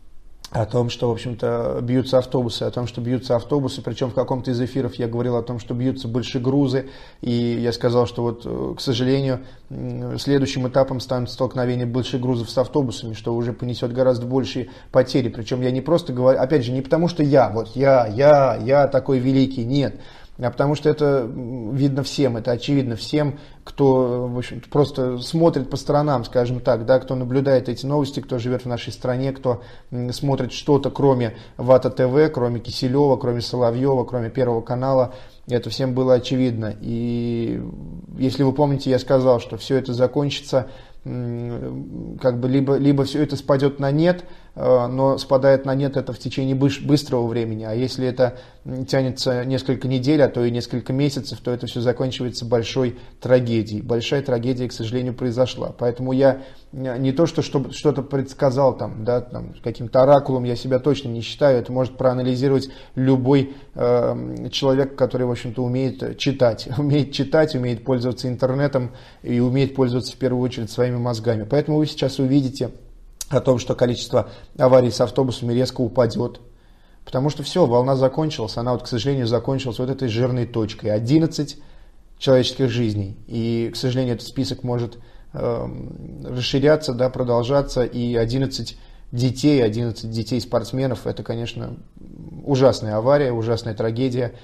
[SPEAKER 1] о том, что, в общем-то, бьются автобусы, о том, что бьются автобусы, причем в каком-то из эфиров я говорил о том, что бьются большегрузы, и я сказал, что вот, к сожалению, следующим этапом станет столкновение большегрузов с автобусами, что уже понесет гораздо большие потери. Причем я не просто говорю, опять же, не потому что я, вот я, я, я такой великий, нет. А потому что это видно всем, это очевидно всем, кто, в общем-то, просто смотрит по сторонам, скажем так, да, кто наблюдает эти новости, кто живет в нашей стране, кто смотрит что-то, кроме ВАТА ТВ, кроме Киселева, кроме Соловьева, кроме Первого канала, это всем было очевидно. И если вы помните, я сказал, что все это закончится, как бы либо, либо все это спадет на нет, но спадает на нет это в течение быстрого времени. А если это тянется несколько недель, а то и несколько месяцев, то это все заканчивается большой трагедией. Большая трагедия, к сожалению, произошла. Поэтому я не то, что что-то предсказал там, да, там, каким-то оракулом, я себя точно не считаю. Это может проанализировать любой э, человек, который, в общем-то, умеет читать. Умеет читать, умеет пользоваться интернетом и умеет пользоваться в первую очередь своими мозгами. Поэтому вы сейчас увидите о том, что количество аварий с автобусами резко упадет. Потому что все, волна закончилась, она вот, к сожалению, закончилась вот этой жирной точкой. одиннадцать человеческих жизней. И, к сожалению, этот список может э, расширяться, да, продолжаться. И одиннадцать детей, одиннадцать детей-спортсменов, это, конечно, ужасная авария, ужасная трагедия.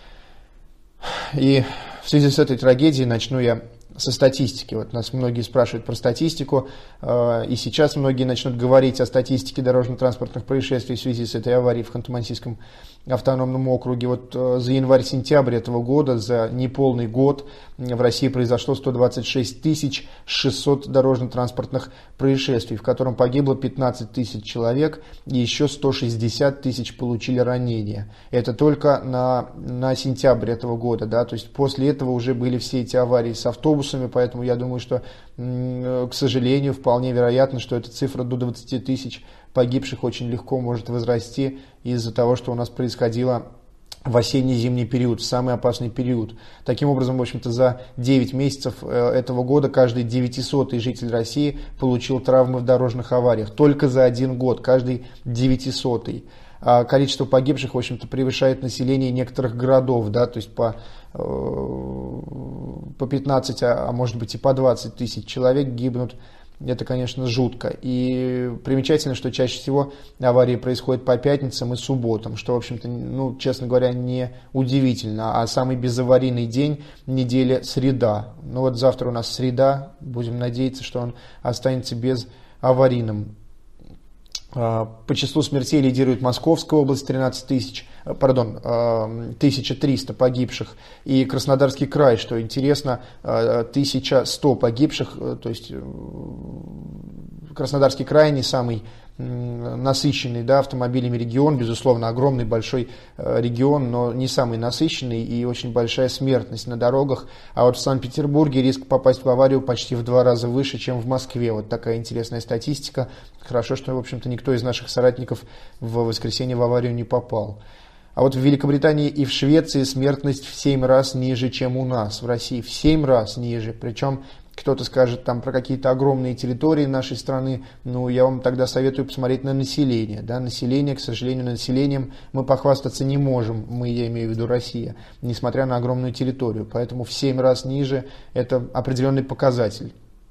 [SPEAKER 1] И в связи с этой трагедией начну я со статистики. Вот нас многие спрашивают про статистику, и сейчас многие начнут говорить о статистике дорожно-транспортных происшествий в связи с этой аварией в Ханты-Мансийском автономном округе. Вот за январь-сентябрь этого года, за неполный год, в России произошло сто двадцать шесть тысяч шестьсот дорожно-транспортных происшествий, в котором погибло пятнадцать тысяч человек и еще сто шестьдесят тысяч получили ранения. Это только на, на сентябрь этого года, да, то есть после этого уже были все эти аварии с автобусами, поэтому я думаю, что, к сожалению, вполне вероятно, что эта цифра до двадцати тысяч погибших очень легко может возрасти из-за того, что у нас происходило в осенне-зимний период, в самый опасный период. Таким образом, в общем-то, за девять месяцев этого года каждый девятисотый житель России получил травмы в дорожных авариях. Только за один год, каждый девятисотый. А количество погибших, в общем-то, превышает население некоторых городов, да, то есть по, по пятнадцать, а может быть и по двадцать тысяч человек гибнут. Это, конечно, жутко. И примечательно, что чаще всего аварии происходят по пятницам и субботам, что, в общем-то, ну, честно говоря, не удивительно. А самый безаварийный день недели – среда. Ну вот завтра у нас среда, будем надеяться, что он останется безаварийным. По числу смертей лидирует Московская область, тринадцать тысяч, пардон, тысяча триста погибших, и Краснодарский край, что интересно, тысяча сто погибших, то есть Краснодарский край не самый насыщенный, да, автомобилями регион, безусловно, огромный большой регион, но не самый насыщенный и очень большая смертность на дорогах. А вот в Санкт-Петербурге риск попасть в аварию почти в два раза выше, чем в Москве. Вот такая интересная статистика. Хорошо, что, в общем-то, никто из наших соратников в воскресенье в аварию не попал. А вот в Великобритании и в Швеции смертность в семь раз ниже, чем у нас, в России, в семь раз ниже. Причем кто-то скажет там про какие-то огромные территории нашей страны, ну, я вам тогда советую посмотреть на население. Да? Население, к сожалению, населением мы похвастаться не можем, мы, я имею в виду Россия, несмотря на огромную территорию. Поэтому в семь раз ниже это определенный показатель.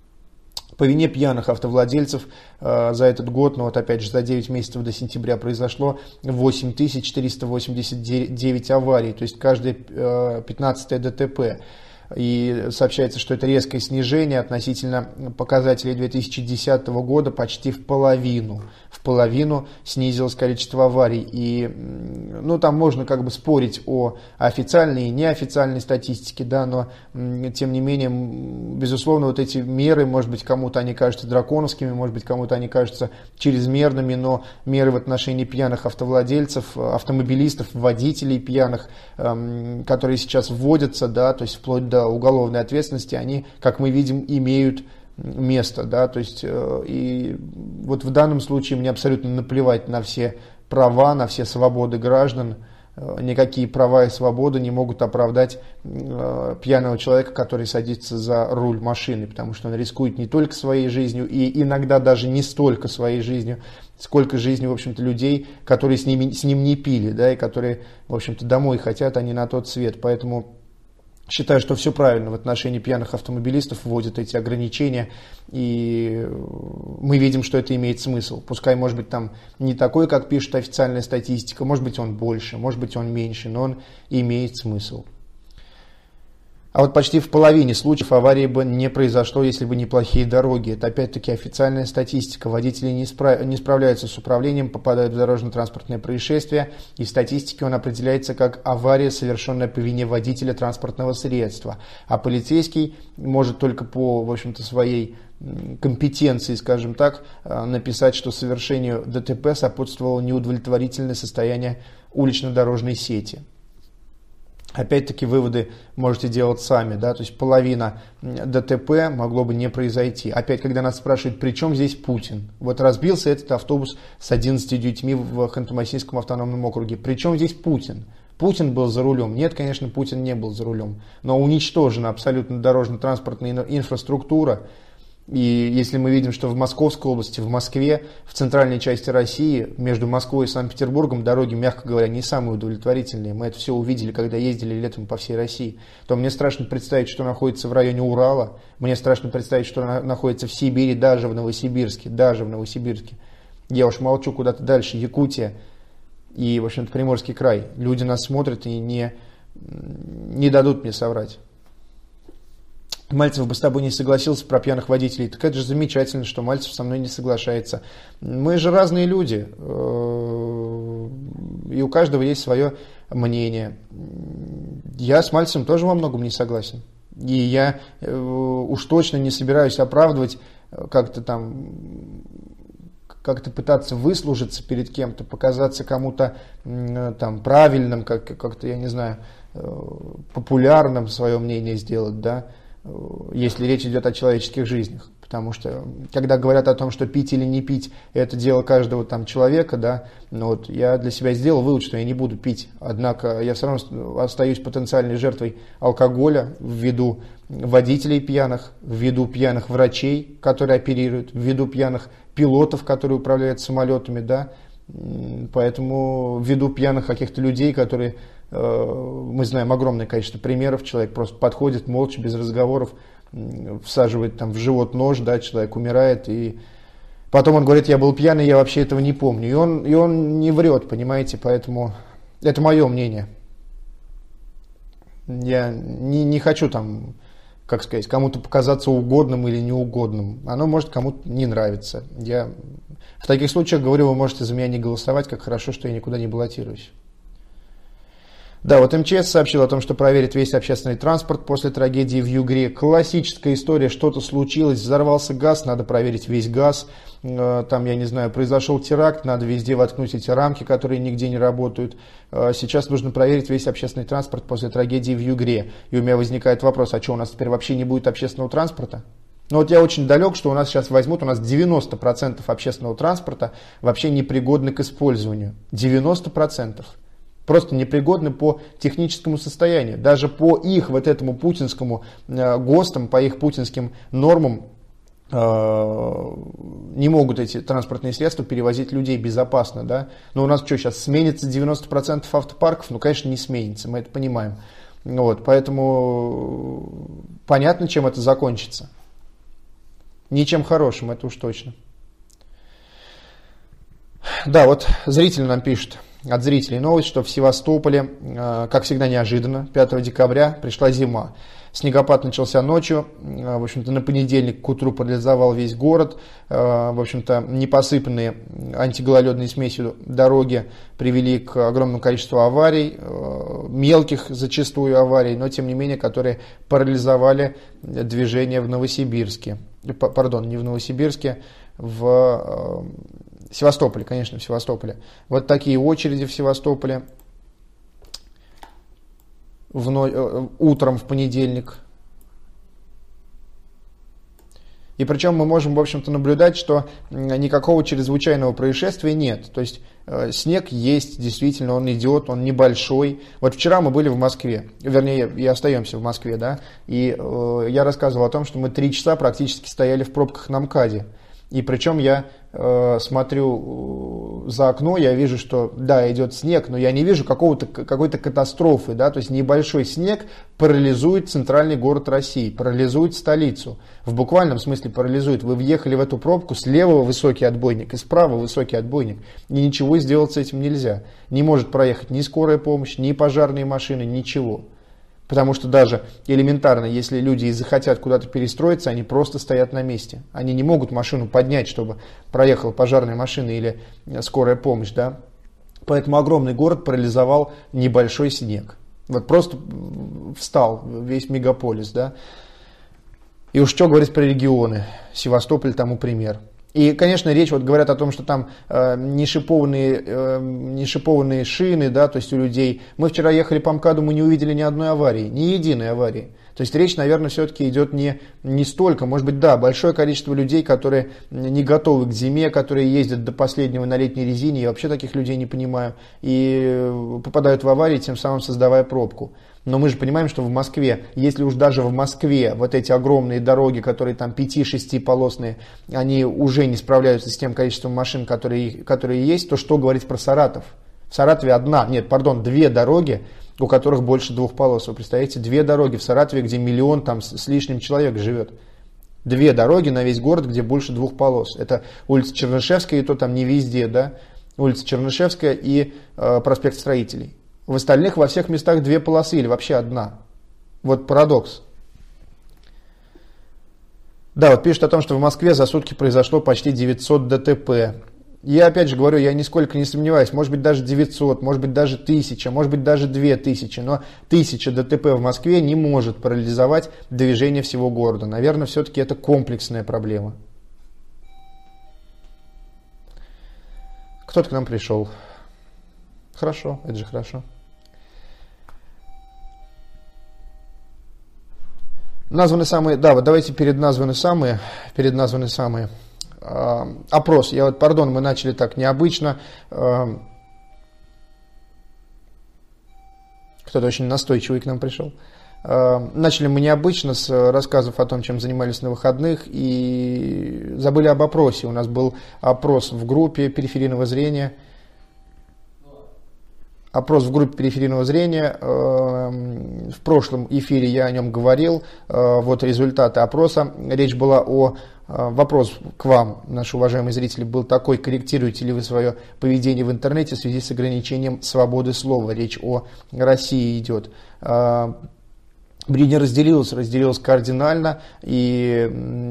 [SPEAKER 1] По вине пьяных автовладельцев э, за этот год, ну вот опять же за девять месяцев до сентября произошло восемь тысяч четыреста восемьдесят девять аварий, то есть каждое э, пятнадцатое ДТП. И сообщается, что это резкое снижение относительно показателей две тысячи десятого года почти в половину. В половину снизилось количество аварий. И ну, там можно как бы спорить о официальной и неофициальной статистике, да, но тем не менее, безусловно, вот эти меры, может быть, кому-то они кажутся драконовскими, может быть, кому-то они кажутся чрезмерными, но меры в отношении пьяных автовладельцев, автомобилистов, водителей пьяных, которые сейчас вводятся, да, то есть вплоть до уголовной ответственности, они, как мы видим, имеют место, да, то есть и вот в данном случае мне абсолютно наплевать на все права, на все свободы граждан. Никакие права и свободы не могут оправдать пьяного человека, который садится за руль машины, потому что он рискует не только своей жизнью и иногда даже не столько своей жизнью, сколько жизнью, в общем-то, людей, которые с, ними, с ним не пили, да, и которые, в общем-то, домой хотят, а не на тот свет. Поэтому считаю, что все правильно в отношении пьяных автомобилистов, вводят эти ограничения, и мы видим, что это имеет смысл. Пускай, может быть, там не такой, как пишет официальная статистика, может быть, он больше, может быть, он меньше, но он имеет смысл. А вот почти в половине случаев аварии бы не произошло, если бы не плохие дороги. Это опять-таки официальная статистика. Водители не, справ... не справляются с управлением, попадают в дорожно-транспортное происшествие, и в статистике он определяется как авария, совершенная по вине водителя транспортного средства. А полицейский может только по, в общем-то, своей компетенции, скажем так, написать, что совершению ДТП сопутствовало неудовлетворительное состояние улично-дорожной сети. Опять-таки выводы можете делать сами, да, то есть половина ДТП могло бы не произойти. Опять, когда нас спрашивают, при чем здесь Путин? Вот разбился этот автобус с одиннадцатью детьми в Ханты-Мансийском автономном округе. При чем здесь Путин? Путин был за рулем. Нет, конечно, Путин не был за рулем. Но уничтожена абсолютно дорожно-транспортная инфраструктура. И если мы видим, что в Московской области, в Москве, в центральной части России, между Москвой и Санкт-Петербургом дороги, мягко говоря, не самые удовлетворительные. Мы это все увидели, когда ездили летом по всей России. То мне страшно представить, что находится в районе Урала. Мне страшно представить, что находится в Сибири, даже в Новосибирске. Даже в Новосибирске. Я уж молчу куда-то дальше. Якутия и, в общем-то, Приморский край. Люди нас смотрят и не, не дадут мне соврать. Мальцев бы с тобой не согласился про пьяных водителей. Так это же замечательно, что Мальцев со мной не соглашается. Мы же разные люди. И у каждого есть свое мнение. Я с Мальцевым тоже во многом не согласен. И я уж точно не собираюсь оправдывать, как-то там, как-то пытаться выслужиться перед кем-то, показаться кому-то там правильным, как, как-то, я не знаю, популярным свое мнение сделать, да. Если речь идет о человеческих жизнях. Потому что, когда говорят о том, что пить или не пить, это дело каждого там человека, да, ну вот я для себя сделал вывод, что я не буду пить. Однако я все равно остаюсь потенциальной жертвой алкоголя ввиду водителей пьяных, ввиду пьяных врачей, которые оперируют, ввиду пьяных пилотов, которые управляют самолетами, да. Поэтому ввиду пьяных каких-то людей, которые... Мы знаем огромное количество примеров. Человек просто подходит молча, без разговоров, всаживает там в живот нож, да, человек умирает, и потом он говорит, я был пьяный, я вообще этого не помню. И он, и он не врет, понимаете, поэтому это мое мнение. Я не, не хочу там, как сказать, кому-то показаться угодным или неугодным. Оно может кому-то не нравиться. Я в таких случаях говорю, вы можете за меня не голосовать, как хорошо, что я никуда не баллотируюсь. Да, вот МЧС сообщил о том, что проверит весь общественный транспорт после трагедии в Югре. Классическая история, что-то случилось, взорвался газ, надо проверить весь газ. Там, я не знаю, произошел теракт, надо везде воткнуть эти рамки, которые нигде не работают. Сейчас нужно проверить весь общественный транспорт после трагедии в Югре. И у меня возникает вопрос, а что, у нас теперь вообще не будет общественного транспорта? Ну вот я очень далек, что у нас сейчас возьмут, у нас девяносто процентов общественного транспорта вообще непригодны к использованию. девяносто процентов. Просто непригодны по техническому состоянию. Даже по их вот этому путинскому э, ГОСТам, по их путинским нормам э, не могут эти транспортные средства перевозить людей безопасно. Да? Но у нас что, сейчас сменится девяносто процентов автопарков? Ну, конечно, не сменится, мы это понимаем. Вот, поэтому понятно, чем это закончится. Ничем хорошим, это уж точно. Да, вот зритель нам пишет. От зрителей новость, что в Севастополе, как всегда неожиданно, пятого декабря пришла зима. Снегопад начался ночью, в общем-то на понедельник к утру парализовал весь город. В общем-то непосыпанные антигололедной смесью дороги привели к огромному количеству аварий, мелких зачастую аварий, но тем не менее, которые парализовали движение в Новосибирске. Пардон, не в Новосибирске, в... Севастополе, конечно, в Севастополе. Вот такие очереди в Севастополе в но... утром в понедельник. И причем мы можем, в общем-то, наблюдать, что никакого чрезвычайного происшествия нет. То есть э, снег есть, действительно, он идет, он небольшой. Вот вчера мы были в Москве, вернее, и остаемся в Москве, да, и э, я рассказывал о том, что мы три часа практически стояли в пробках на МКАДе. И причем я э, смотрю за окно, я вижу, что да, идет снег, но я не вижу какого-то, какой-то катастрофы, да, то есть небольшой снег парализует центральный город России, парализует столицу, в буквальном смысле парализует. Вы въехали в эту пробку, слева высокий отбойник и справа высокий отбойник, и ничего сделать с этим нельзя. Не может проехать ни скорая помощь, ни пожарные машины, ничего. Потому что даже элементарно, если люди и захотят куда-то перестроиться, они просто стоят на месте. Они не могут машину поднять, чтобы проехала пожарная машина или скорая помощь. Да? Поэтому огромный город парализовал небольшой снег. Вот просто встал весь мегаполис. Да? И уж что говорить про регионы, Севастополь тому пример. И, конечно, речь, вот говорят о том, что там э, не, шипованные, э, не шипованные шины, да, то есть у людей. Мы вчера ехали по МКАДу, мы не увидели ни одной аварии, ни единой аварии. То есть речь, наверное, все-таки идет не, не столько, может быть, да, большое количество людей, которые не готовы к зиме, которые ездят до последнего на летней резине, я вообще таких людей не понимаю, и попадают в аварии, тем самым создавая пробку. Но мы же понимаем, что в Москве, если уж даже в Москве вот эти огромные дороги, которые там пяти-шестиполосные, они уже не справляются с тем количеством машин, которые, которые есть, то что говорить про Саратов? В Саратове одна, нет, пардон, две дороги, у которых больше двух полос. Вы представляете, две дороги в Саратове, где миллион там с лишним человек живет. Две дороги на весь город, где больше двух полос. Это улица Чернышевская, и то там не везде, да, улица Чернышевская и э, проспект Строителей. В остальных во всех местах две полосы или вообще одна. Вот парадокс. Да, вот пишут о том, что в Москве за сутки произошло почти девятьсот ДТП. Я опять же говорю, я нисколько не сомневаюсь, может быть даже девятьсот, может быть даже тысяча, может быть даже две тысячи, но тысяча ДТП в Москве не может парализовать движение всего города. Наверное, все-таки это комплексная проблема. Кто-то к нам пришел. Хорошо, это же хорошо. Названы самые, да, вот давайте перед названы самые, перед названы самые. Э, опрос, я вот, пардон, мы начали так необычно. Э, кто-то очень настойчивый к нам пришел. Э, начали мы необычно с рассказов о том, чем занимались на выходных, и забыли об опросе. У нас был опрос в группе периферийного зрения. Опрос в группе периферийного зрения, в прошлом эфире я о нем говорил, вот результаты опроса. Речь была о, вопрос к вам, наши уважаемые зрители, был такой: корректируете ли вы свое поведение в интернете в связи с ограничением свободы слова? Речь о России идет. Мнение разделилось, разделилось кардинально, и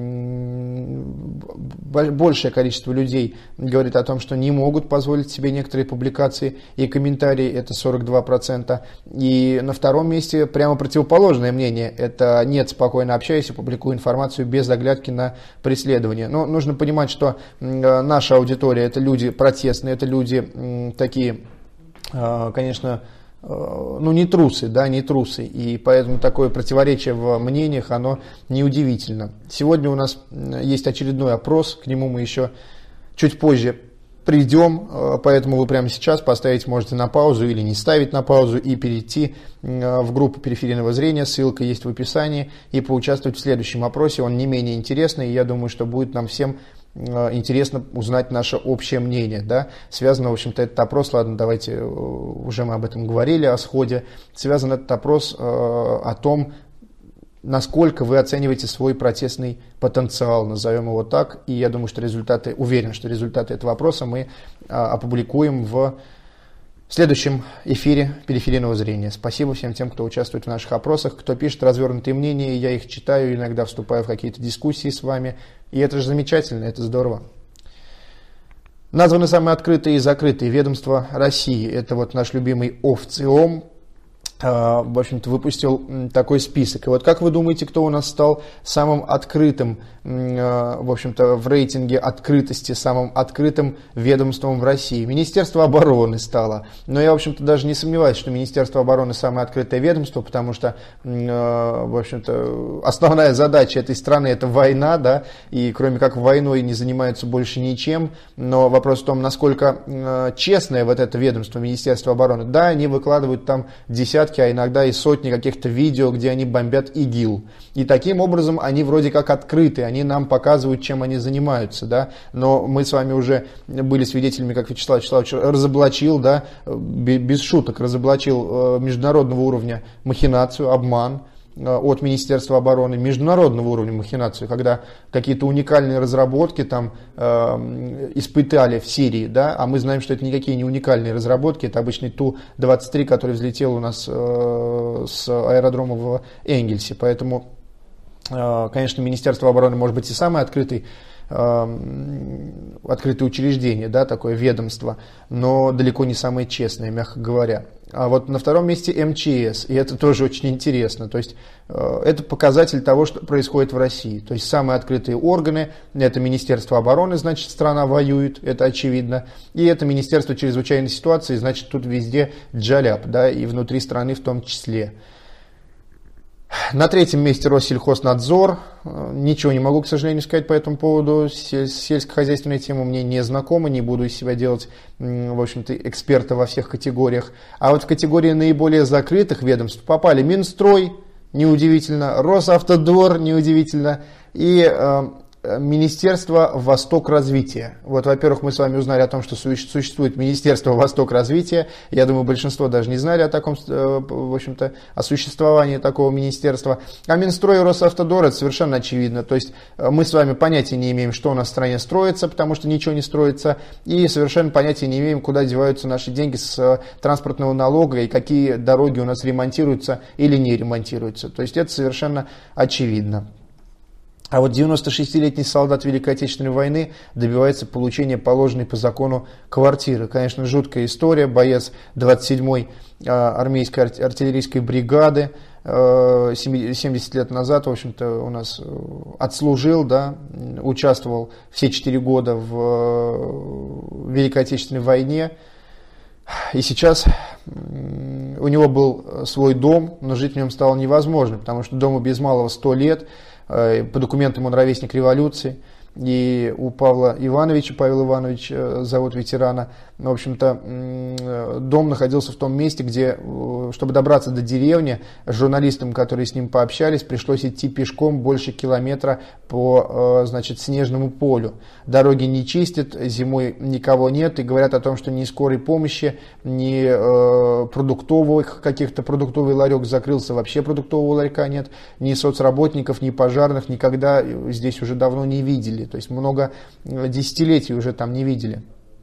[SPEAKER 1] большее количество людей говорит о том, что не могут позволить себе некоторые публикации и комментарии, это сорок два процента. И на втором месте прямо противоположное мнение, это нет, спокойно общаюсь и публикую информацию без оглядки на преследование. Но нужно понимать, что наша аудитория — это люди протестные, это люди такие, конечно, ну не трусы, да, не трусы, и поэтому такое противоречие в мнениях, оно неудивительно. Сегодня у нас есть очередной опрос, к нему мы еще чуть позже придем, поэтому вы прямо сейчас поставить можете на паузу или не ставить на паузу и перейти в группу периферийного зрения, ссылка есть в описании, и поучаствовать в следующем опросе, он не менее интересный, и я думаю, что будет нам всем интересно узнать наше общее мнение, да, связано, в общем-то, этот опрос, ладно, давайте, уже мы об этом говорили, о сходе, связан этот опрос э, о том, насколько вы оцениваете свой протестный потенциал, назовем его так, и я думаю, что результаты, уверен, что результаты этого опроса мы э, опубликуем в следующем эфире периферийного зрения. Спасибо всем тем, кто участвует в наших опросах, кто пишет развернутые мнения, я их читаю, иногда вступаю в какие-то дискуссии с вами, и это же замечательно, это здорово. Названы самые открытые и закрытые ведомства России. Это вот наш любимый ОВЦИОМ, в общем-то, выпустил такой список. И вот как вы думаете, кто у нас стал самым открытым, в общем-то, в рейтинге открытости, самым открытым ведомством в России? Министерство обороны стало. Но я, в общем-то, даже не сомневаюсь, что Министерство обороны самое открытое ведомство, потому что, в общем-то, основная задача этой страны — это война, да, и кроме как войной не занимаются больше ничем. Но вопрос в том, насколько честное вот это ведомство, Министерство обороны. Да, они выкладывают там десятки, а иногда и сотни каких-то видео, где они бомбят ИГИЛ. И таким образом они вроде как открыты, они нам показывают, чем они занимаются, да. Но мы с вами уже были свидетелями, как Вячеслав Вячеславович разоблачил, да, без шуток, разоблачил международного уровня махинацию, обман от Министерства обороны, международного уровня махинацию, когда какие-то уникальные разработки там э, испытали в Сирии, да, а мы знаем, что это никакие не уникальные разработки, это обычный Ту двадцать три, который взлетел у нас э, с аэродрома в Энгельсе, поэтому, э, конечно, Министерство обороны может быть и самый открытый э, открытое учреждение, да, такое ведомство, но далеко не самое честное, мягко говоря. А вот на втором месте эм че эс, и это тоже очень интересно, то есть э, это показатель того, что происходит в России. То есть самые открытые органы, это Министерство обороны, значит, страна воюет, это очевидно, и это Министерство чрезвычайной ситуации, значит, тут везде джаляп, да, и внутри страны в том числе. На третьем месте Россельхознадзор. Ничего не могу, к сожалению, сказать по этому поводу. Сельскохозяйственная тема мне не знакома, не буду из себя делать, в общем-то, эксперта во всех категориях. А вот в категории наиболее закрытых ведомств попали Минстрой, неудивительно, Росавтодор, неудивительно, и э, Министерство Востокразвития. Вот, во-первых, мы с вами узнали о том, что существует Министерство Востокразвития. Я думаю, большинство даже не знали о таком, в общем-то, о существовании такого министерства. А Минстрой и Росавтодор — это совершенно очевидно. То есть мы с вами понятия не имеем, что у нас в стране строится, потому что ничего не строится, и совершенно понятия не имеем, куда деваются наши деньги с транспортного налога и какие дороги у нас ремонтируются или не ремонтируются. То есть это совершенно очевидно. А вот девяностошестилетний солдат Великой Отечественной войны добивается получения положенной по закону квартиры. Конечно, жуткая история. Боец двадцать седьмой армейской артиллерийской бригады семьдесят лет назад, в общем-то, у нас отслужил, да, участвовал все четыре года в Великой Отечественной войне. И сейчас у него был свой дом, но жить в нем стало невозможно, потому что дому без малого сто лет. По документам он ровесник революции. И у Павла Ивановича, Павел Иванович зовут ветерана, в общем-то, дом находился в том месте, где, чтобы добраться до деревни, журналистам, которые с ним пообщались, пришлось идти пешком больше километра по, значит, снежному полю. Дороги не чистят, зимой никого нет, и говорят о том, что ни скорой помощи, ни продуктовых каких-то, продуктовый ларек закрылся, вообще продуктового ларька нет, ни соцработников, ни пожарных никогда здесь уже давно не видели. То есть много десятилетий уже там не видели.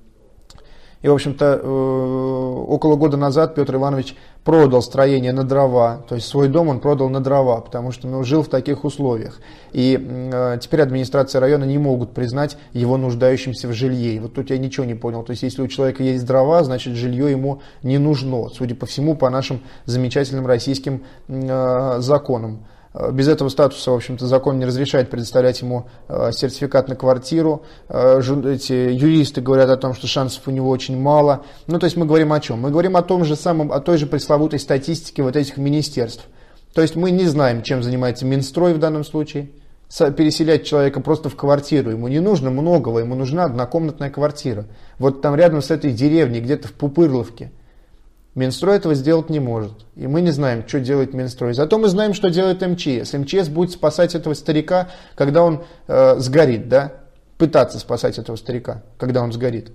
[SPEAKER 1] И, в общем-то, около года назад Петр Иванович продал строение на дрова. То есть свой дом он продал на дрова, потому что, ну, жил в таких условиях. И теперь администрация района не могут признать его нуждающимся в жилье. И вот тут я ничего не понял. То есть если у человека есть дрова, значит жилье ему не нужно. Судя по всему, по нашим замечательным российским законам. Без этого статуса, в общем-то, закон не разрешает предоставлять ему э, сертификат на квартиру. Э, жу, эти юристы говорят о том, что шансов у него очень мало. Ну, то есть мы говорим о чем? Мы говорим о том же самом, о той же пресловутой статистике вот этих министерств. То есть мы не знаем, чем занимается Минстрой в данном случае. Переселять человека просто в квартиру. Ему не нужно многого, ему нужна однокомнатная квартира. Вот там рядом с этой деревней, где-то в Пупырловке. Минстрой этого сделать не может. И мы не знаем, что делает Минстрой. Зато мы знаем, что делает эм че эс. эм че эс будет спасать этого старика, когда он э, сгорит, да? Пытаться спасать этого старика, когда он сгорит.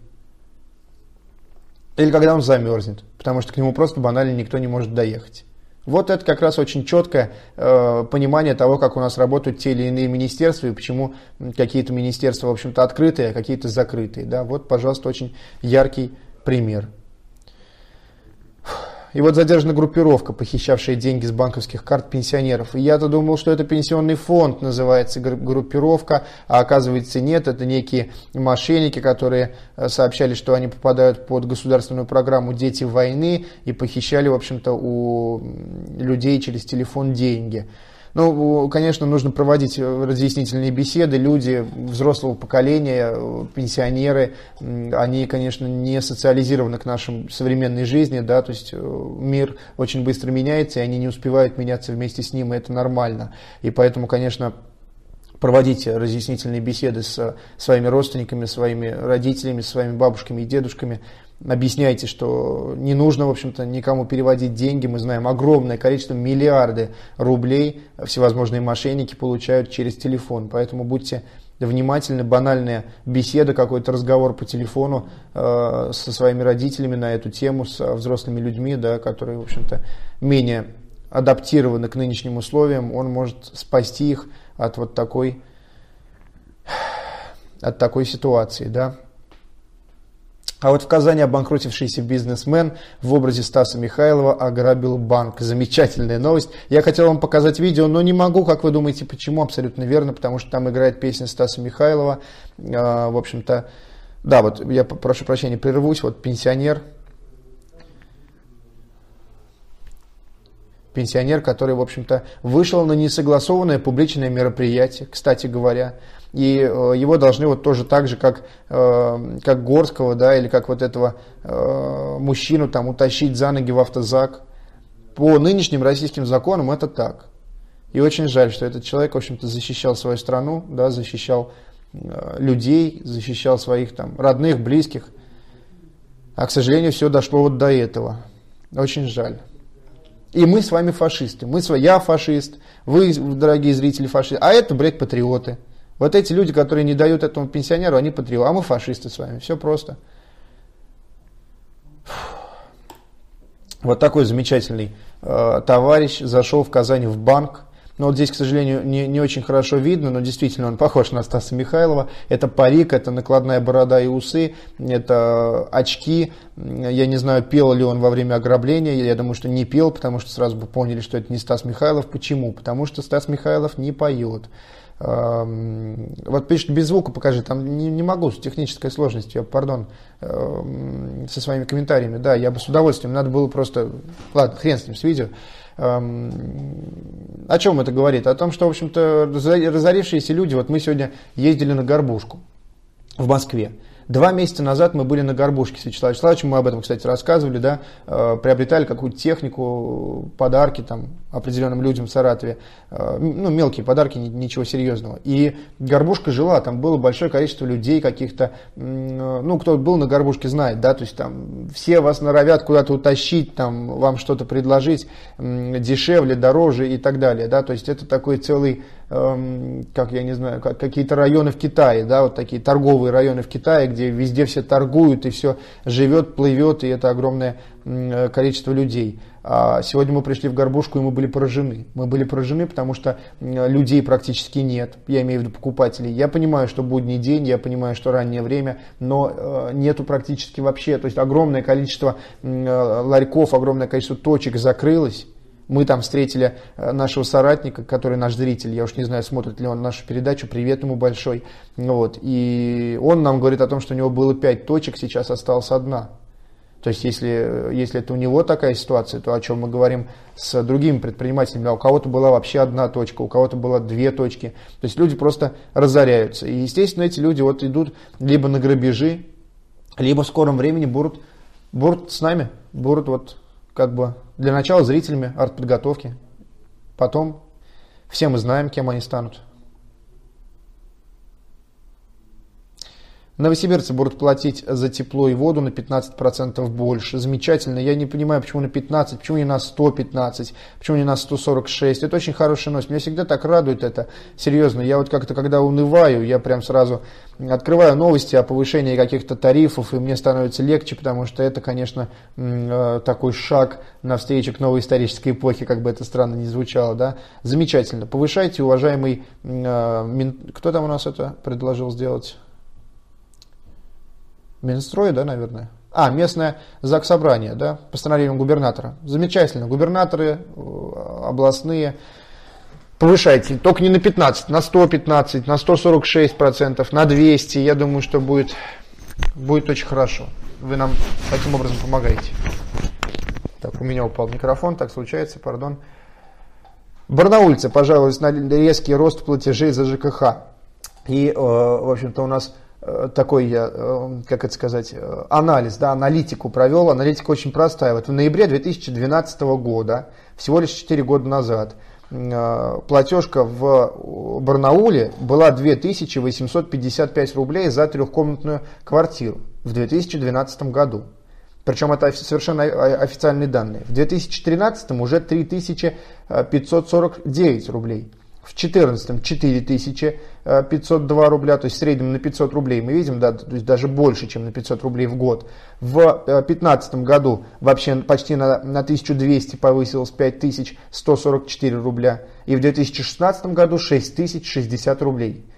[SPEAKER 1] Или когда он замерзнет, потому что к нему просто банально никто не может доехать. Вот это как раз очень четкое э, понимание того, как у нас работают те или иные министерства и почему какие-то министерства, в общем-то, открытые, а какие-то закрытые. Да? Вот, пожалуйста, очень яркий пример. И вот задержана группировка, похищавшая деньги с банковских карт пенсионеров. И я-то думал, что это пенсионный фонд, называется группировка, а оказывается нет, это некие мошенники, которые сообщали, что они попадают под государственную программу «Дети войны» и похищали, в общем-то, у людей через телефон деньги. Ну, конечно, нужно проводить разъяснительные беседы. Люди взрослого поколения, пенсионеры, они, конечно, не социализированы к нашей современной жизни, да, то есть мир очень быстро меняется, и они не успевают меняться вместе с ним, и это нормально. И поэтому, конечно, проводить разъяснительные беседы с своими родственниками, своими родителями, своими бабушками и дедушками. Объясняйте, что не нужно, в общем-то, никому переводить деньги. Мы знаем огромное количество, миллиарды рублей всевозможные мошенники получают через телефон. Поэтому будьте внимательны. Банальная беседа, какой-то разговор по телефону э, со своими родителями на эту тему, с взрослыми людьми, да, которые, в общем-то, менее адаптированы к нынешним условиям, он может спасти их от вот такой, от такой ситуации, да. А вот в Казани обанкротившийся бизнесмен в образе Стаса Михайлова ограбил банк. Замечательная новость. Я хотел вам показать видео, но не могу. Как вы думаете, почему? Абсолютно верно, потому что там играет песня Стаса Михайлова. А, в общем-то, да, вот я прошу прощения, прервусь. Вот пенсионер. Пенсионер, который, в общем-то, вышел на несогласованное публичное мероприятие, кстати говоря. И его должны вот тоже так же, как, как Горского, да, или как вот этого мужчину там утащить за ноги в автозак. По нынешним российским законам это так. И очень жаль, что этот человек, в общем-то, защищал свою страну, да, защищал людей, защищал своих там родных, близких. А, к сожалению, все дошло вот до этого. Очень жаль. И мы с вами фашисты. Мы с вами, я фашист, вы, дорогие зрители, фашисты. А это, блядь, патриоты. Вот эти люди, которые не дают этому пенсионеру, они патриоты. А мы фашисты с вами. Все просто. Вот такой замечательный э, товарищ зашел в Казани в банк. Но вот здесь, к сожалению, не, не очень хорошо видно, но действительно он похож на Стаса Михайлова. Это парик, это накладная борода и усы, это очки. Я не знаю, пел ли он во время ограбления. Я думаю, что не пел, потому что сразу бы поняли, что это не Стас Михайлов. Почему? Потому что Стас Михайлов не поет. Вот пишет, без звука покажи, там не, не могу, с технической сложностью, пардон, со своими комментариями. Да, я бы с удовольствием, надо было просто, ладно, хрен с ним, с видео. О чем это говорит? О том, что, в общем-то, разорившиеся люди, вот мы сегодня ездили на Горбушку в Москве. Два месяца назад мы были на Горбушке с Вячеславом Вячеславовичем, мы об этом, кстати, рассказывали, да, приобретали какую-то технику, подарки там определенным людям в Саратове, ну, мелкие подарки, ничего серьезного. И Горбушка жила, там было большое количество людей каких-то, ну, кто был на Горбушке, знает, да, то есть там все вас норовят куда-то утащить, там, вам что-то предложить дешевле, дороже и так далее, да, то есть это такой целый, как я не знаю, как, какие-то районы в Китае, да, вот такие торговые районы в Китае, где везде все торгуют и все живет, плывет, и это огромное количество людей. А сегодня мы пришли в Горбушку, и мы были поражены. Мы были поражены, потому что людей практически нет, я имею в виду покупателей. Я понимаю, что будний день, я понимаю, что раннее время, но нету практически вообще. То есть огромное количество ларьков, огромное количество точек закрылось. Мы там встретили нашего соратника, который наш зритель, я уж не знаю, смотрит ли он нашу передачу, привет ему большой. Вот. И он нам говорит о том, что у него было пять точек, сейчас осталась одна. То есть, если, если это у него такая ситуация, то о чем мы говорим с другими предпринимателями, а у кого-то была вообще одна точка, у кого-то было две точки. То есть, люди просто разоряются. И, естественно, эти люди вот идут либо на грабежи, либо в скором времени будут, будут с нами, будут вот как бы для начала зрителями артподготовки. Потом все мы знаем, кем они станут. Новосибирцы будут платить за тепло и воду на пятнадцать процентов больше. Замечательно. Я не понимаю, почему на пятнадцать, почему не на сто пятнадцать, почему не на сто сорок шесть. Это очень хорошая новость. Меня всегда так радует это. Серьезно. Я вот как-то, когда унываю, я прям сразу открываю новости о повышении каких-то тарифов, и мне становится легче, потому что это, конечно, такой шаг навстречу к новой исторической эпохе, как бы это странно ни звучало. Да? Замечательно. Повышайте, уважаемый... Кто там у нас это предложил сделать? Минстрой, да, наверное? А, местное заксобрание, да, постановлением губернатора. Замечательно. Губернаторы областные, повышайте. Только не на пятнадцать, на сто пятнадцать, на сто сорок шесть процентов, на двести. Я думаю, что будет, будет очень хорошо. Вы нам таким образом помогаете. Так, у меня упал микрофон, так случается, пардон. Барнаульцы пожаловались на резкий рост платежей за ЖКХ. И, в общем-то, у нас... такой, как это сказать, анализ, да, аналитику провел. Аналитика очень простая. Вот в ноябре две тысячи двенадцатого года, всего лишь четыре года назад, платежка в Барнауле была две тысячи восемьсот пятьдесят пять рублей за трехкомнатную квартиру в две тысячи двенадцатом году. Причем это совершенно официальные данные. В две тысячи тринадцатом уже три тысячи пятьсот сорок девять рублей. В две тысячи четырнадцатом четыре тысячи пятьсот два рубля, то есть в среднем на пятьсот рублей мы видим, да, то есть даже больше, чем на пятьсот рублей в год. В две тысячи пятнадцатом году вообще почти на, на тысячу двести повысилось, пять тысяч сто сорок четыре рубля. И в две тысячи шестнадцатом году шесть тысяч шестьдесят рублей.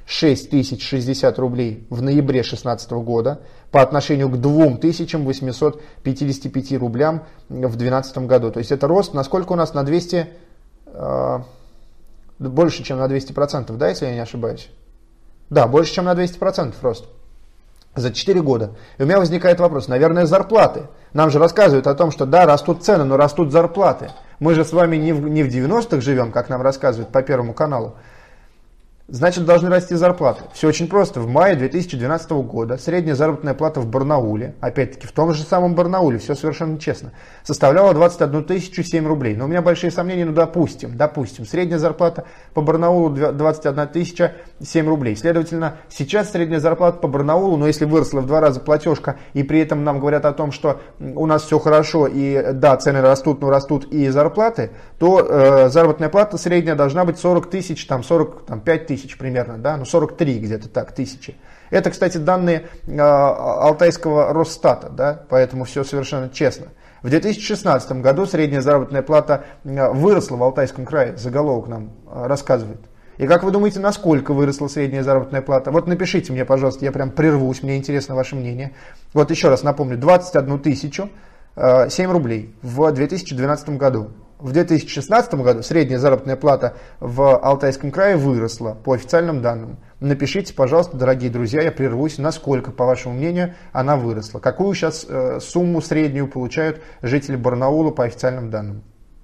[SPEAKER 1] шесть тысяч шестьдесят рублей в ноябре две тысячи шестнадцатого года по отношению к двум тысячам восьмисот пятидесяти пяти рублям в две тысячи двенадцатом году. То есть это рост, насколько у нас на двести, э, больше, чем на двести процентов, да, если я не ошибаюсь? Да, больше, чем на двести процентов рост. За четыре года. И у меня возникает вопрос, наверное, зарплаты. Нам же рассказывают о том, что да, растут цены, но растут зарплаты. Мы же с вами не в, не в девяностых живем, как нам рассказывают по Первому каналу. Значит, должны расти зарплаты. Все очень просто. В мае две тысячи двенадцатого года средняя заработная плата в Барнауле, опять-таки в том же самом Барнауле, все совершенно честно, составляла двадцать одну тысячу семь рублей. Но у меня большие сомнения, ну допустим, допустим, средняя зарплата по Барнаулу двадцать одна тысяча семь рублей. Следовательно, сейчас средняя зарплата по Барнаулу, но если выросла в два раза платежка, и при этом нам говорят о том, что у нас все хорошо, и да, цены растут, но растут и зарплаты, то э, заработная плата средняя должна быть сорок тысяч, там сорок пять тысяч примерно, да, ну сорок три где-то так тысячи. Это, кстати, данные э, Алтайского Росстата, да, поэтому все совершенно честно. В две тысячи шестнадцатом году средняя заработная плата э, выросла в Алтайском крае, заголовок нам э, рассказывает. И как вы думаете, насколько выросла средняя заработная плата? Вот напишите мне, пожалуйста, я прям прервусь, мне интересно ваше мнение. Вот еще раз напомню, двадцать одну тысячу семь рублей в две тысячи двенадцатом году. В две тысячи шестнадцатом году средняя заработная плата в Алтайском крае выросла, по официальным данным. Напишите, пожалуйста, дорогие друзья, я прервусь, насколько, по вашему мнению, она выросла. Какую сейчас э, сумму среднюю получают жители Барнаула по официальным данным?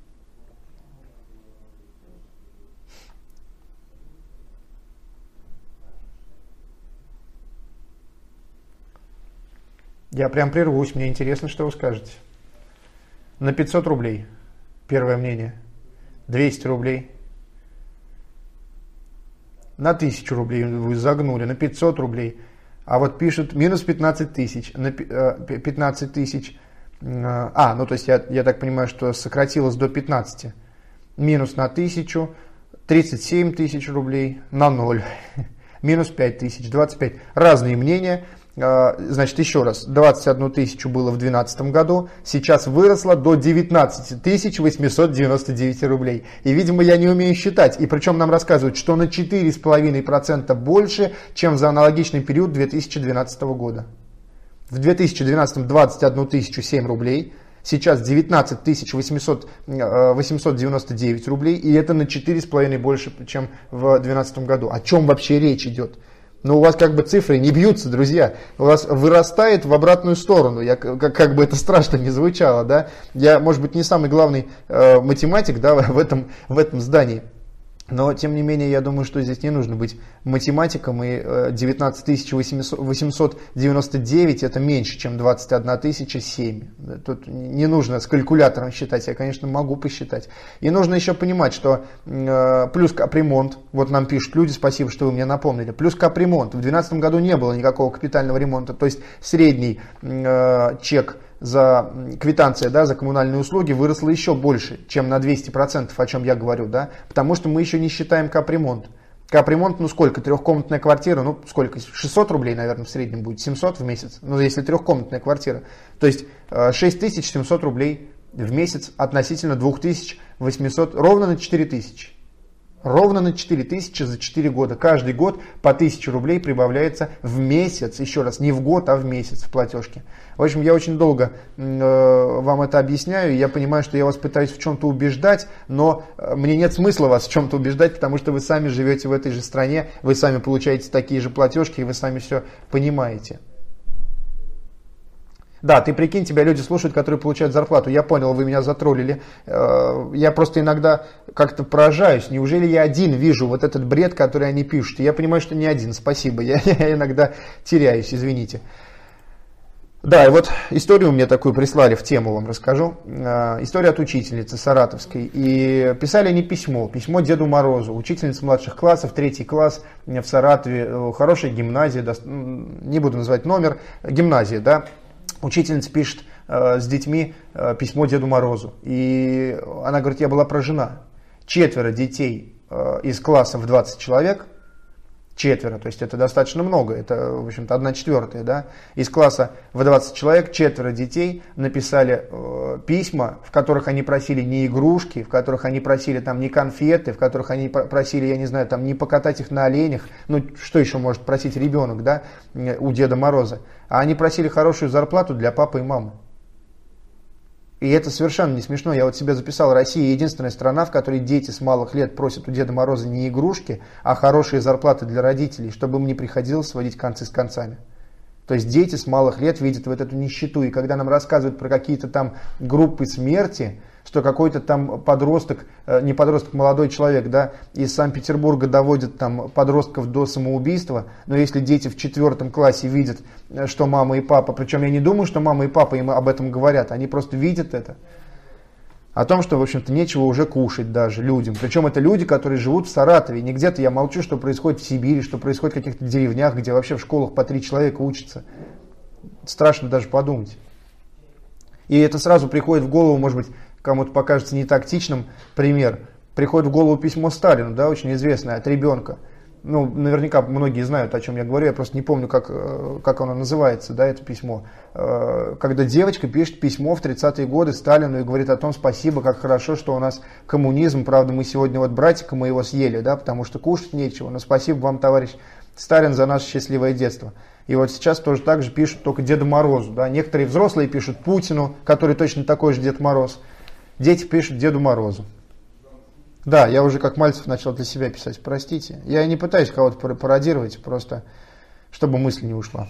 [SPEAKER 1] Я прям прервусь, мне интересно, что вы скажете. На пятьсот рублей. Первое мнение. двести рублей. На тысячу рублей вы загнули, на пятьсот рублей. А вот пишут минус пятнадцать тысяч. На пятнадцать тысяч. А, ну то есть я, я так понимаю, что сократилось до пятнадцати. Минус на тысячу. тридцать семь тысяч рублей на ноль. Минус пять тысяч, двадцать пять. Разные мнения. Значит, еще раз, двадцать одну тысячу было в две тысячи двенадцатом году, сейчас выросло до девятнадцати тысяч восьмисот девяноста девяти рублей. И, видимо, я не умею считать. И причем нам рассказывают, что на четыре с половиной процента больше, чем за аналогичный период две тысячи двенадцатого года. В две тысячи двенадцатом двадцать одну тысячу семь рублей, сейчас девятнадцать тысяч восемьсот девяносто девять рублей, и это на четыре с половиной больше, чем в две тысячи двенадцатом году. О чем вообще речь идет? Но у вас как бы цифры не бьются, друзья. У вас вырастает в обратную сторону. Я, как, как бы это страшно не звучало, да. Я, может быть, не самый главный э, математик, да, в этом, в этом здании. Но, тем не менее, я думаю, что здесь не нужно быть математиком. И девятнадцать тысяч восемьсот девяносто девять это меньше, чем двадцать одна тысяча семь. Тут не нужно с калькулятором считать. Я, конечно, могу посчитать. И нужно еще понимать, что э, плюс капремонт. Вот нам пишут люди, спасибо, что вы мне напомнили. Плюс капремонт. В две тысячи двенадцатом году не было никакого капитального ремонта. То есть средний э, чек за квитанция, да, за коммунальные услуги выросла еще больше, чем на двести процентов, о чем я говорю, да, потому что мы еще не считаем капремонт. Капремонт, ну сколько, трехкомнатная квартира, ну сколько, шестьсот рублей, наверное, в среднем будет, семьсот в месяц, ну если трехкомнатная квартира, то есть шесть тысяч семьсот рублей в месяц относительно две тысячи восемьсот, ровно на четыре тысячи. Ровно на четыре тысячи за четыре года. Каждый год по тысяче рублей прибавляется в месяц. Еще раз, не в год, а в месяц в платежке. В общем, я очень долго э, вам это объясняю. Я понимаю, что я вас пытаюсь в чем-то убеждать, но мне нет смысла вас в чем-то убеждать, потому что вы сами живете в этой же стране, вы сами получаете такие же платежки, и вы сами все понимаете. Да, ты прикинь, тебя люди слушают, которые получают зарплату. Я понял, вы меня затроллили. Я просто иногда как-то поражаюсь. Неужели я один вижу вот этот бред, который они пишут? Я понимаю, что не один. Спасибо. Я, я иногда теряюсь, извините. Да, и вот историю мне такую прислали, в тему вам расскажу. История от учительницы саратовской. И писали они письмо. Письмо Деду Морозу. Учительница младших классов, третий класс в Саратове. Хорошая гимназия. Не буду называть номер. Гимназия, да. Учительница пишет э, с детьми э, письмо Деду Морозу. И она говорит, я была поражена. Четверо детей э, из класса в двадцать человек. Четверо, то есть это достаточно много, это, в общем-то, одна четвертая, да. Из класса в двадцать человек четверо детей написали э, письма, в которых они просили не игрушки, в которых они просили там не конфеты, в которых они просили, я не знаю, там не покатать их на оленях, ну что еще может просить ребенок, да, у Деда Мороза, а они просили хорошую зарплату для папы и мамы. И это совершенно не смешно. Я вот себе записал, Россия единственная страна, в которой дети с малых лет просят у Деда Мороза не игрушки, а хорошие зарплаты для родителей, чтобы им не приходилось сводить концы с концами. То есть дети с малых лет видят вот эту нищету. И когда нам рассказывают про какие-то там группы смерти, что какой-то там подросток, не подросток, молодой человек, да, из Санкт-Петербурга доводит там подростков до самоубийства, но если дети в четвертом классе видят, что мама и папа, причем я не думаю, что мама и папа им об этом говорят, они просто видят это, о том, что, в общем-то, нечего уже кушать даже людям. Причем это люди, которые живут в Саратове. Не где-то я молчу, что происходит в Сибири, что происходит в каких-то деревнях, где вообще в школах по три человека учатся. Страшно даже подумать. И это сразу приходит в голову, может быть, кому-то покажется не тактичным пример. Приходит в голову письмо Сталину, да, очень известное, от ребенка. Ну, наверняка многие знают, о чем я говорю, я просто не помню, как, как оно называется, да, это письмо. Когда девочка пишет письмо в тридцатые годы Сталину и говорит о том, спасибо, как хорошо, что у нас коммунизм, правда, мы сегодня вот братика моего съели, да, потому что кушать нечего, но спасибо вам, товарищ Сталин, за наше счастливое детство. И вот сейчас тоже так же пишут только Деду Морозу, да, некоторые взрослые пишут Путину, который точно такой же Дед Мороз, дети пишут Деду Морозу. Да, я уже как Мальцев начал для себя писать, простите. Я не пытаюсь кого-то пародировать, просто чтобы мысль не ушла.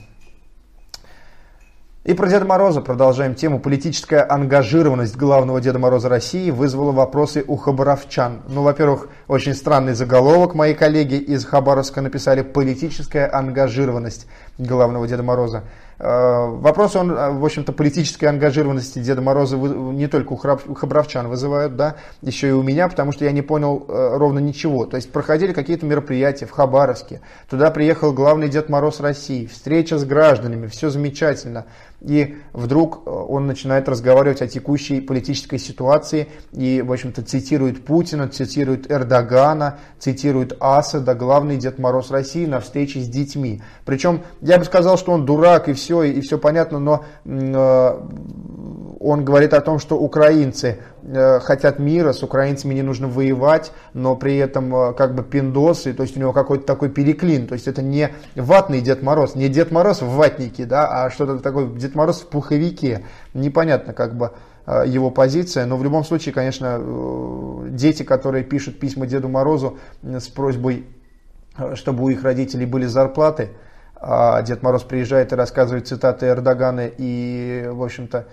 [SPEAKER 1] И про Деда Мороза продолжаем тему. Политическая ангажированность главного Деда Мороза России вызвала вопросы у хабаровчан. Ну, во-первых, очень странный заголовок. Мои коллеги из Хабаровска написали «Политическая ангажированность главного Деда Мороза». Вопрос, он, в общем-то, политической ангажированности Деда Мороза не только у хабаровчан вызывают, да, еще и у меня, потому что я не понял ровно ничего. То есть проходили какие-то мероприятия в Хабаровске, туда приехал главный Дед Мороз России, встреча с гражданами, все замечательно. И вдруг он начинает разговаривать о текущей политической ситуации и, в общем-то, цитирует Путина, цитирует Эрдогана, цитирует Асада, главный Дед Мороз России на встрече с детьми. Причем я бы сказал, что он дурак и все, и все понятно, но э, он говорит о том, что украинцы э, хотят мира, с украинцами не нужно воевать, но при этом э, как бы пиндосы, то есть у него какой-то такой переклин, то есть это не ватный Дед Мороз, не Дед Мороз в ватнике, да, а что-то такое Дед Мороз в пуховике. Непонятно как бы его позиция, но в любом случае, конечно, дети, которые пишут письма Деду Морозу с просьбой, чтобы у их родителей были зарплаты, а Дед Мороз приезжает и рассказывает цитаты Эрдогана и, в общем-то,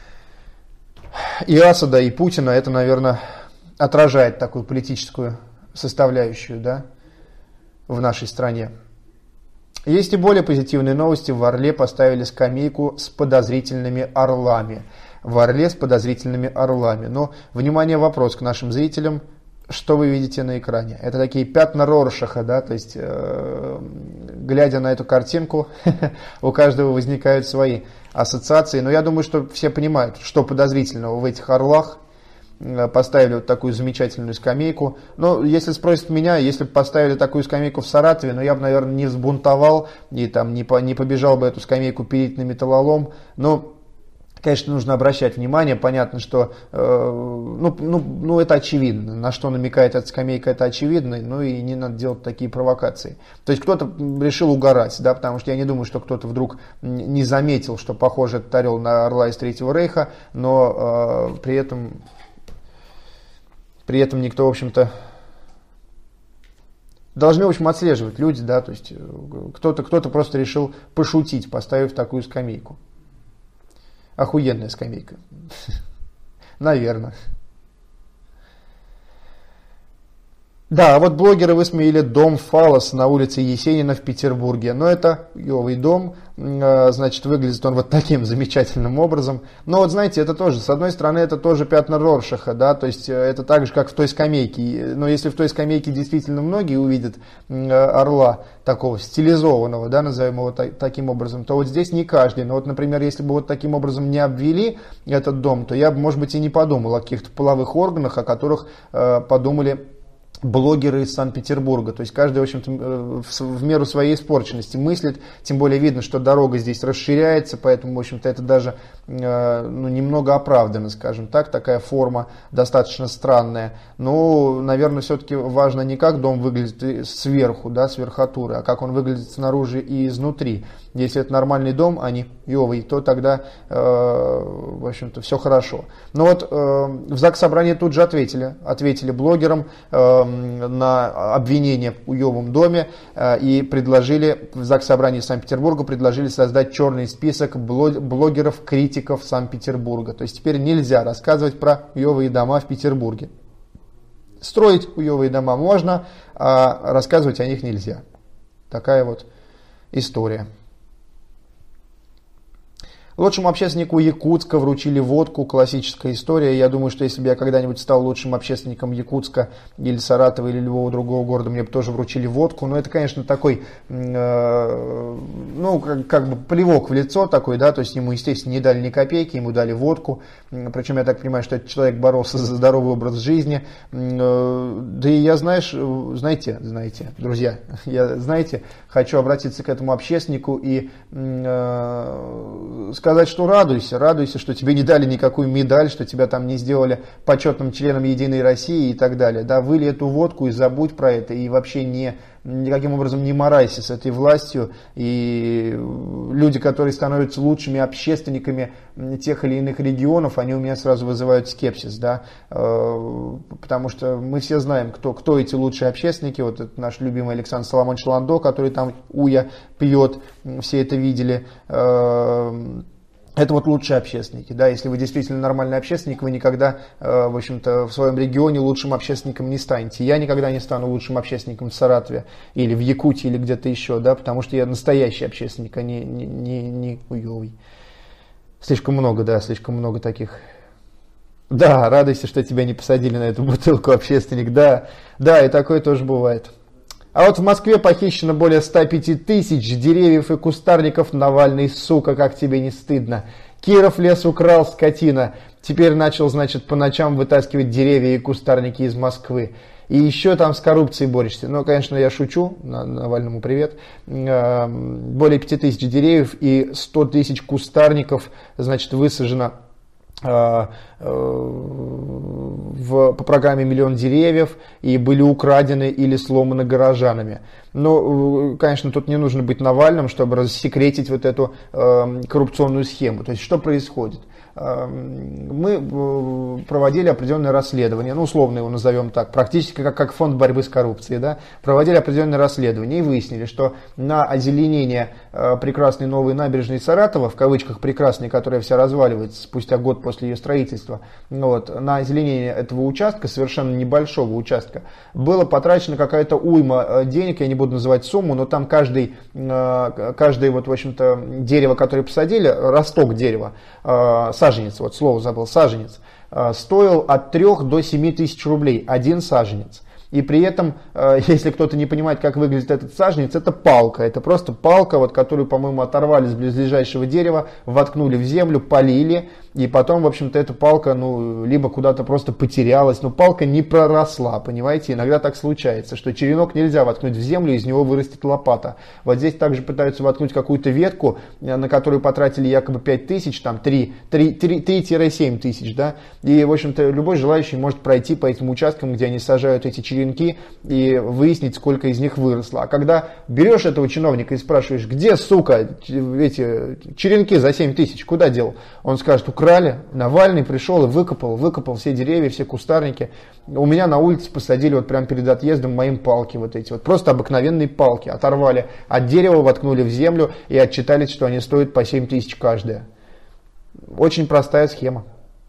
[SPEAKER 1] и Асада, и Путина, это, наверное, отражает такую политическую составляющую, да, в нашей стране. Есть и более позитивные новости. В Орле поставили скамейку с подозрительными орлами. В Орле с подозрительными орлами. Но, внимание, вопрос к нашим зрителям. Что вы видите на экране? Это такие пятна Роршаха, да, то есть, э, глядя на эту картинку, у каждого возникают свои ассоциации. Но я думаю, что все понимают, что подозрительного в этих орлах. Поставили вот такую замечательную скамейку. Но если спросят меня, если бы поставили такую скамейку в Саратове, ну я бы, наверное, не взбунтовал и там не, по, не побежал бы эту скамейку пилить на металлолом. Но, конечно, нужно обращать внимание. Понятно, что э, ну, ну, ну, это очевидно. На что намекает эта скамейка, это очевидно. Ну и не надо делать такие провокации. То есть кто-то решил угорать, да, потому что я не думаю, что кто-то вдруг не заметил, что похож этот орел на орла из Третьего Рейха, но э, при этом... При этом никто, в общем-то, должны, в общем, отслеживать люди, да, то есть кто-то, кто-то просто решил пошутить, поставив такую скамейку. Охуенная скамейка. Наверное. Да, а вот блогеры высмеяли дом Фалос на улице Есенина в Петербурге. Но это ёвый дом, значит, выглядит он вот таким замечательным образом. Но вот знаете, это тоже, с одной стороны, это тоже пятна Роршаха, да, то есть это так же, как в той скамейке. Но если в той скамейке действительно многие увидят орла такого стилизованного, да, назовем его таким образом, то вот здесь не каждый. Но вот, например, если бы вот таким образом не обвели этот дом, то я бы, может быть, и не подумал о каких-то половых органах, о которых э, подумали блогеры из Санкт-Петербурга. То есть каждый, в общем-то, в меру своей испорченности мыслит. Тем более видно, что дорога здесь расширяется, поэтому, в общем-то, это даже ну, немного оправдано, скажем так. Такая форма достаточно странная. Но, наверное, все-таки важно не как дом выглядит сверху, да, с верхотуры, а как он выглядит снаружи и изнутри. Если это нормальный дом, а не ёвый, то тогда, э, в общем-то, все хорошо. Но вот э, в Заксобрании тут же ответили. Ответили блогерам э, на обвинение в ёвом доме э, и предложили, в Заксобрании Санкт-Петербурга предложили создать черный список блогеров-критиков Санкт-Петербурга. То есть теперь нельзя рассказывать про ёвые дома в Петербурге. Строить ёвые дома можно, а рассказывать о них нельзя. Такая вот история. Лучшему общественнику Якутска вручили водку. Классическая история. Я думаю, что если бы я когда-нибудь стал лучшим общественником Якутска или Саратова или любого другого города, мне бы тоже вручили водку. Но это, конечно, такой, э, ну, как, как бы плевок в лицо такой, да, то есть ему, естественно, не дали ни копейки, ему дали водку. Причем я так понимаю, что этот человек боролся за здоровый образ жизни. Э, да и я, знаешь, знаете, знаете, друзья, я, знаете, хочу обратиться к этому общественнику и э, сказать, что радуйся, радуйся, что тебе не дали никакую медаль, что тебя там не сделали почетным членом Единой России и так далее. Да, вылей эту водку и забудь про это, и вообще не, никаким образом не морайся с этой властью. И люди, которые становятся лучшими общественниками тех или иных регионов, они у меня сразу вызывают скепсис, да, потому что мы все знаем, кто, кто эти лучшие общественники. Вот это наш любимый Александр Соломонович Ландо, который там уя пьет, все это видели. Это вот лучшие общественники, да, если вы действительно нормальный общественник, вы никогда, э, в общем-то, в своем регионе лучшим общественником не станете. Я никогда не стану лучшим общественником в Саратове или в Якутии или где-то еще, да, потому что я настоящий общественник, а не, не, не, не уёвый. Слишком много, да, слишком много таких. Да, радуйся, что тебя не посадили на эту бутылку, общественник, да, да, и такое тоже бывает. А вот в Москве похищено более ста пяти тысяч деревьев и кустарников. Навальный, сука, как тебе не стыдно. Киров лес украл, скотина. Теперь начал, значит, по ночам вытаскивать деревья и кустарники из Москвы. И еще там с коррупцией борешься. Ну, конечно, я шучу. Навальному привет. Более пяти тысяч деревьев и сто тысяч кустарников, значит, высажено в, по программе «Миллион деревьев» и были украдены или сломаны горожанами. Но, конечно, тут не нужно быть Навальным, чтобы рассекретить вот эту э, коррупционную схему. То есть, что происходит? Мы проводили определенное расследование, ну, условно его назовем так, практически как, как фонд борьбы с коррупцией, да, проводили определенное расследование и выяснили, что на озеленение э, прекрасной новой набережной Саратова, в кавычках прекрасной, которая вся разваливается спустя год после ее строительства, вот, на озеленение этого участка, совершенно небольшого участка, было потрачено какая-то уйма денег, я не буду называть сумму, но там каждый, э, каждое вот, в общем-то, дерево, которое посадили, росток дерева, э, саженец, вот слово забыл, саженец, стоил от трёх до семи тысяч рублей, один саженец. И при этом, если кто-то не понимает, как выглядит этот саженец, это палка. Это просто палка, вот, которую, по-моему, оторвали с близлежащего дерева, воткнули в землю, полили. И потом, в общем-то, эта палка, ну, либо куда-то просто потерялась, но палка не проросла, понимаете? Иногда так случается, что черенок нельзя воткнуть в землю, из него вырастет лопата. Вот здесь также пытаются воткнуть какую-то ветку, на которую потратили якобы пять тысяч, там три-семь тысяч, да? И, в общем-то, любой желающий может пройти по этим участкам, где они сажают эти черенки, и выяснить, сколько из них выросло. А когда берешь этого чиновника и спрашиваешь, где, сука, эти черенки за семь тысяч, куда дел? Он скажет, украли. Навальный пришел и выкопал, выкопал все деревья, все кустарники. У меня на улице посадили вот прямо перед отъездом моим палки вот эти вот. Просто обыкновенные палки. Оторвали от дерева, воткнули в землю и отчитались, что они стоят по семь тысяч каждая. Очень простая схема.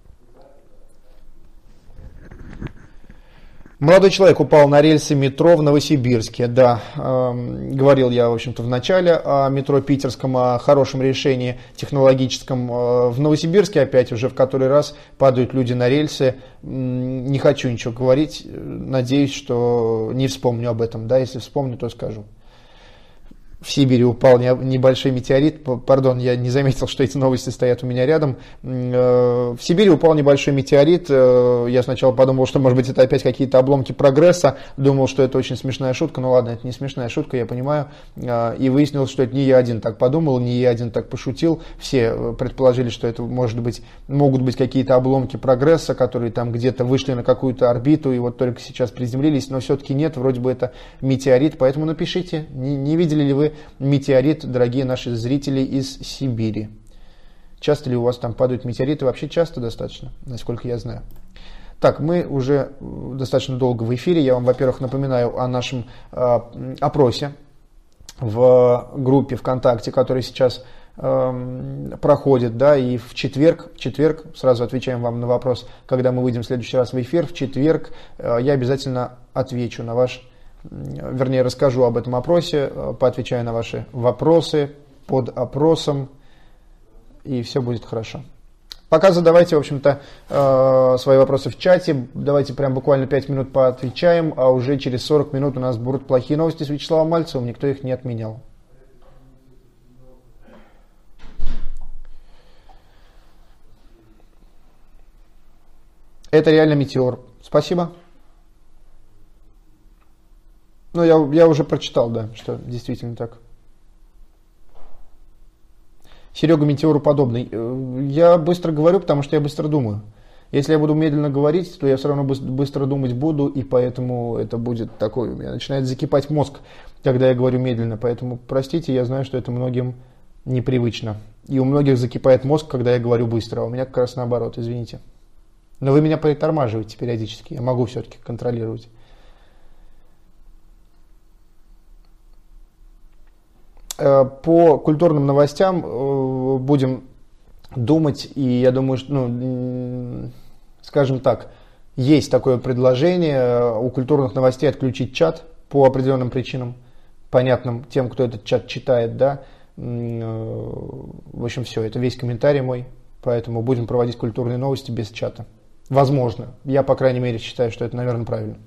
[SPEAKER 1] Молодой человек упал на рельсы метро в Новосибирске. Да, э, говорил я, в общем-то, в начале о метро питерском, о хорошем решении технологическом. Э, в Новосибирске опять уже в который раз падают люди на рельсы. Не хочу ничего говорить. Надеюсь, что не вспомню об этом. Да, если вспомню, то скажу. В Сибири упал небольшой метеорит. Пардон, я не заметил, что эти новости стоят у меня рядом. В Сибири упал небольшой метеорит. Я сначала подумал, что, может быть, это опять какие-то обломки прогресса. Думал, что это очень смешная шутка. Ну ладно, это не смешная шутка, я понимаю. И выяснилось, что это не я один так подумал, не я один так пошутил. Все предположили, что это может быть, могут быть какие-то обломки прогресса, которые там где-то вышли на какую-то орбиту и вот только сейчас приземлились. Но все-таки нет, вроде бы это метеорит. Поэтому напишите, не, не видели ли вы метеорит, дорогие наши зрители из Сибири. Часто ли у вас там падают метеориты? Вообще часто достаточно, насколько я знаю. Так, мы уже достаточно долго в эфире. Я вам, во-первых, напоминаю о нашем э, опросе в группе ВКонтакте, который сейчас э, проходит, да, и в четверг, в четверг, сразу отвечаем вам на вопрос, когда мы выйдем в следующий раз в эфир, в четверг э, я обязательно отвечу на ваш Вернее, расскажу об этом опросе, поотвечаю на ваши вопросы под опросом, и все будет хорошо. Пока задавайте, в общем-то, свои вопросы в чате. Давайте прям буквально пять минут поотвечаем, а уже через сорок минут у нас будут плохие новости с Вячеславом Мальцевым. Никто их не отменял. Это реально метеор. Спасибо. Ну, я, я уже прочитал, да, что действительно так. Серега метеору подобный. Я быстро говорю, потому что я быстро думаю. Если я буду медленно говорить, то я все равно быстро думать буду, и поэтому это будет такой, у меня начинает закипать мозг, когда я говорю медленно. Поэтому, простите, я знаю, что это многим непривычно. И у многих закипает мозг, когда я говорю быстро, а у меня как раз наоборот, извините. Но вы меня притормаживаете периодически, я могу все-таки контролировать. По культурным новостям будем думать, и я думаю, что, ну, скажем так, есть такое предложение у культурных новостей отключить чат по определенным причинам, понятным тем, кто этот чат читает, да. В общем, все, это весь комментарий мой, поэтому будем проводить культурные новости без чата. Возможно, я, по крайней мере, считаю, что это, наверное, правильно.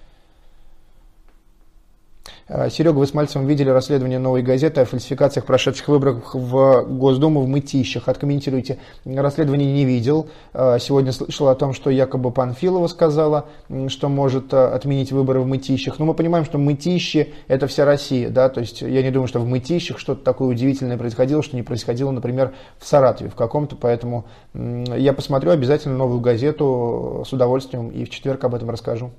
[SPEAKER 1] Серега, вы с Мальцевым видели расследование «Новой газеты» о фальсификациях прошедших выборов в Госдуму в Мытищах. Откомментируйте. Расследование не видел. Сегодня слышал о том, что якобы Панфилова сказала, что может отменить выборы в Мытищах. Но мы понимаем, что Мытищи – это вся Россия. Да? То есть я не думаю, что в Мытищах что-то такое удивительное происходило, что не происходило, например, в Саратове в каком-то. Поэтому я посмотрю обязательно «Новую газету» с удовольствием и в четверг об этом расскажу.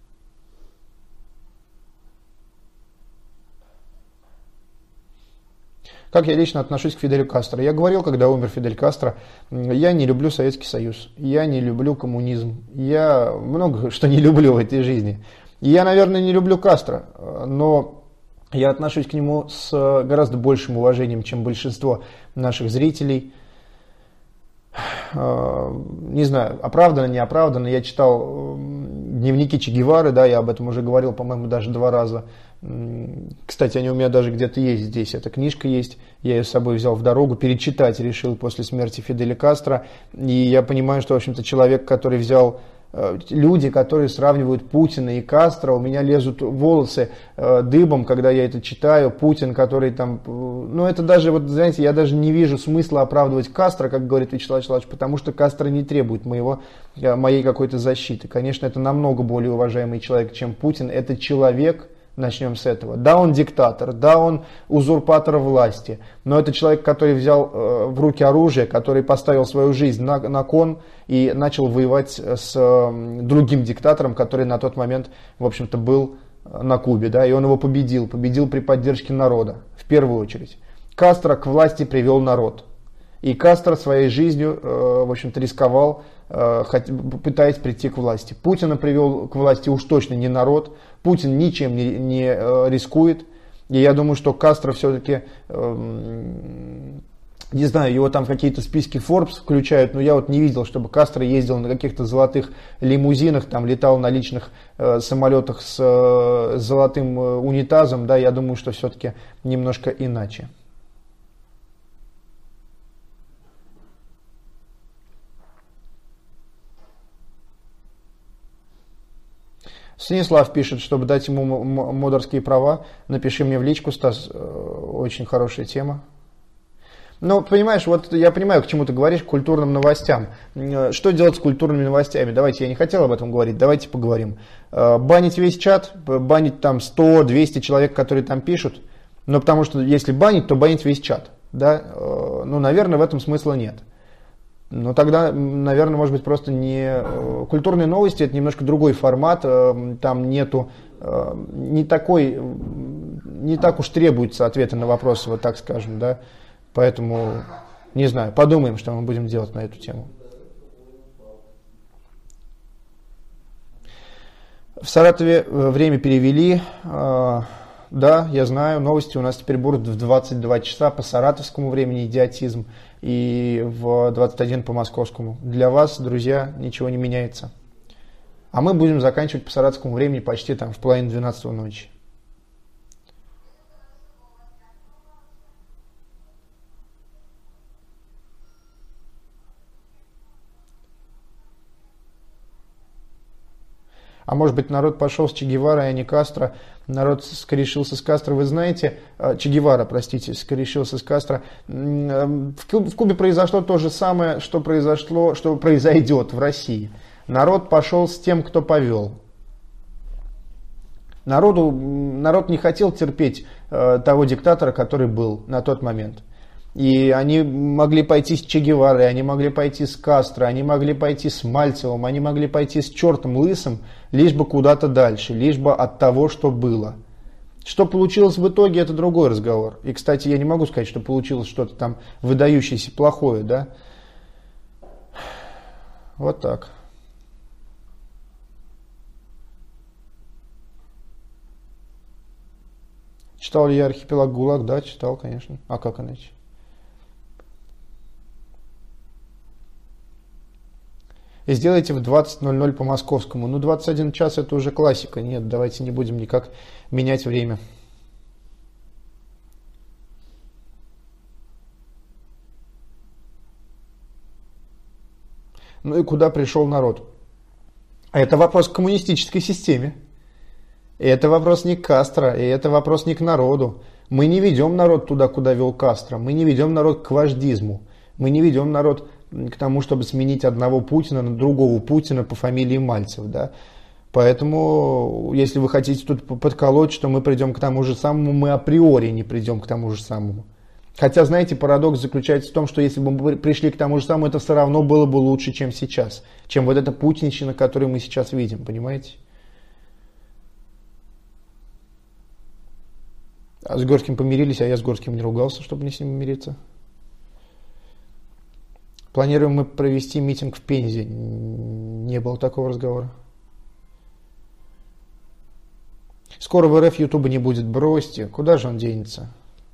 [SPEAKER 1] Как я лично отношусь к Фиделю Кастро? Я говорил, когда умер Фидель Кастро, я не люблю Советский Союз, я не люблю коммунизм, я много что не люблю в этой жизни. Я, наверное, не люблю Кастро, но я отношусь к нему с гораздо большим уважением, чем большинство наших зрителей. Не знаю, оправданно, не оправданно. Я читал дневники Че Гевары, да, я об этом уже говорил, по-моему, даже два раза. Кстати, они у меня даже где-то есть здесь. Эта книжка есть, я ее с собой взял в дорогу, перечитать решил после смерти Фиделя Кастро. И я понимаю, что, в общем-то, человек, который взял... Люди, которые сравнивают Путина и Кастро, у меня лезут волосы дыбом, когда я это читаю. Путин, который там... Ну, это даже, вот, знаете, я даже не вижу смысла оправдывать Кастро, как говорит Вячеслав Вячеславович, потому что Кастро не требует моего, моей какой-то защиты. Конечно, это намного более уважаемый человек, чем Путин. Это человек... Начнем с этого. Да, он диктатор, да, он узурпатор власти, но это человек, который взял э, в руки оружие, который поставил свою жизнь на, на кон и начал воевать с э, другим диктатором, который на тот момент, в общем-то, был на Кубе, да, и он его победил, победил при поддержке народа, в первую очередь. Кастро к власти привел народ. И Кастро своей жизнью, э, в общем-то, рисковал, э, пытаясь прийти к власти. Путина привел к власти уж точно не народ. Путин ничем не, не э, рискует. И я думаю, что Кастро все-таки, э, не знаю, его там в какие-то списки Forbes включают, но я вот не видел, чтобы Кастро ездил на каких-то золотых лимузинах, там летал на личных э, самолетах с э, золотым э, унитазом. Да, я думаю, что все-таки немножко иначе. Станислав пишет, чтобы дать ему модерские права. Напиши мне в личку, Стас. Очень хорошая тема. Ну, понимаешь, вот я понимаю, к чему ты говоришь, к культурным новостям. Что делать с культурными новостями? Давайте, я не хотел об этом говорить, давайте поговорим. Банить весь чат, банить там сто-двести человек, которые там пишут. Но потому что если банить, то банить весь чат. Да? Ну, наверное, в этом смысла нет. Но тогда, наверное, может быть, просто не... Культурные новости – это немножко другой формат, там нету, не такой, не так уж требуются ответы на вопросы, вот так скажем, да. Поэтому, не знаю, подумаем, что мы будем делать на эту тему. В Саратове время перевели. Да, я знаю, новости у нас теперь будут в двадцать два часа по саратовскому времени, идиотизм, и в двадцать один по московскому. Для вас, друзья, ничего не меняется. А мы будем заканчивать по саратовскому времени почти там в половине двенадцатого ночи. А может быть, народ пошел с Че Геварой, а не Кастро. Народ скорешился с Кастро. Вы знаете, Че Гевара, простите, скорешился с Кастро. В Кубе произошло то же самое, что произошло, что произойдет в России. Народ пошел с тем, кто повел. Народу, народ не хотел терпеть того диктатора, который был на тот момент. И они могли пойти с Че Геварой, они могли пойти с Кастро, они могли пойти с Мальцевым, они могли пойти с чертом лысым, лишь бы куда-то дальше, лишь бы от того, что было. Что получилось в итоге, это другой разговор. И, кстати, я не могу сказать, что получилось что-то там выдающееся плохое, да. Вот так. Читал ли я «Архипелаг ГУЛАГ»? Да, читал, конечно. А как иначе? И сделайте в двадцать ноль ноль по московскому. Ну, двадцать один час это уже классика. Нет, давайте не будем никак менять время. Ну и куда пришел народ? Это вопрос к коммунистической системе. И это вопрос не к Кастро, и это вопрос не к народу. Мы не ведем народ туда, куда вел Кастро. Мы не ведем народ к вождизму. Мы не ведем народ к тому, чтобы сменить одного Путина на другого Путина по фамилии Мальцев. Да? Поэтому, если вы хотите тут подколоть, что мы придем к тому же самому, мы априори не придем к тому же самому. Хотя, знаете, парадокс заключается в том, что если бы мы пришли к тому же самому, это все равно было бы лучше, чем сейчас. Чем вот эта путинщина, которую мы сейчас видим, понимаете? А с Горским помирились, а я с Горским не ругался, чтобы не с ним мириться. Планируем мы провести митинг в Пензе. Не было такого разговора. Скоро в РФ Ютуба не будет. Бросьте. Куда же он денется?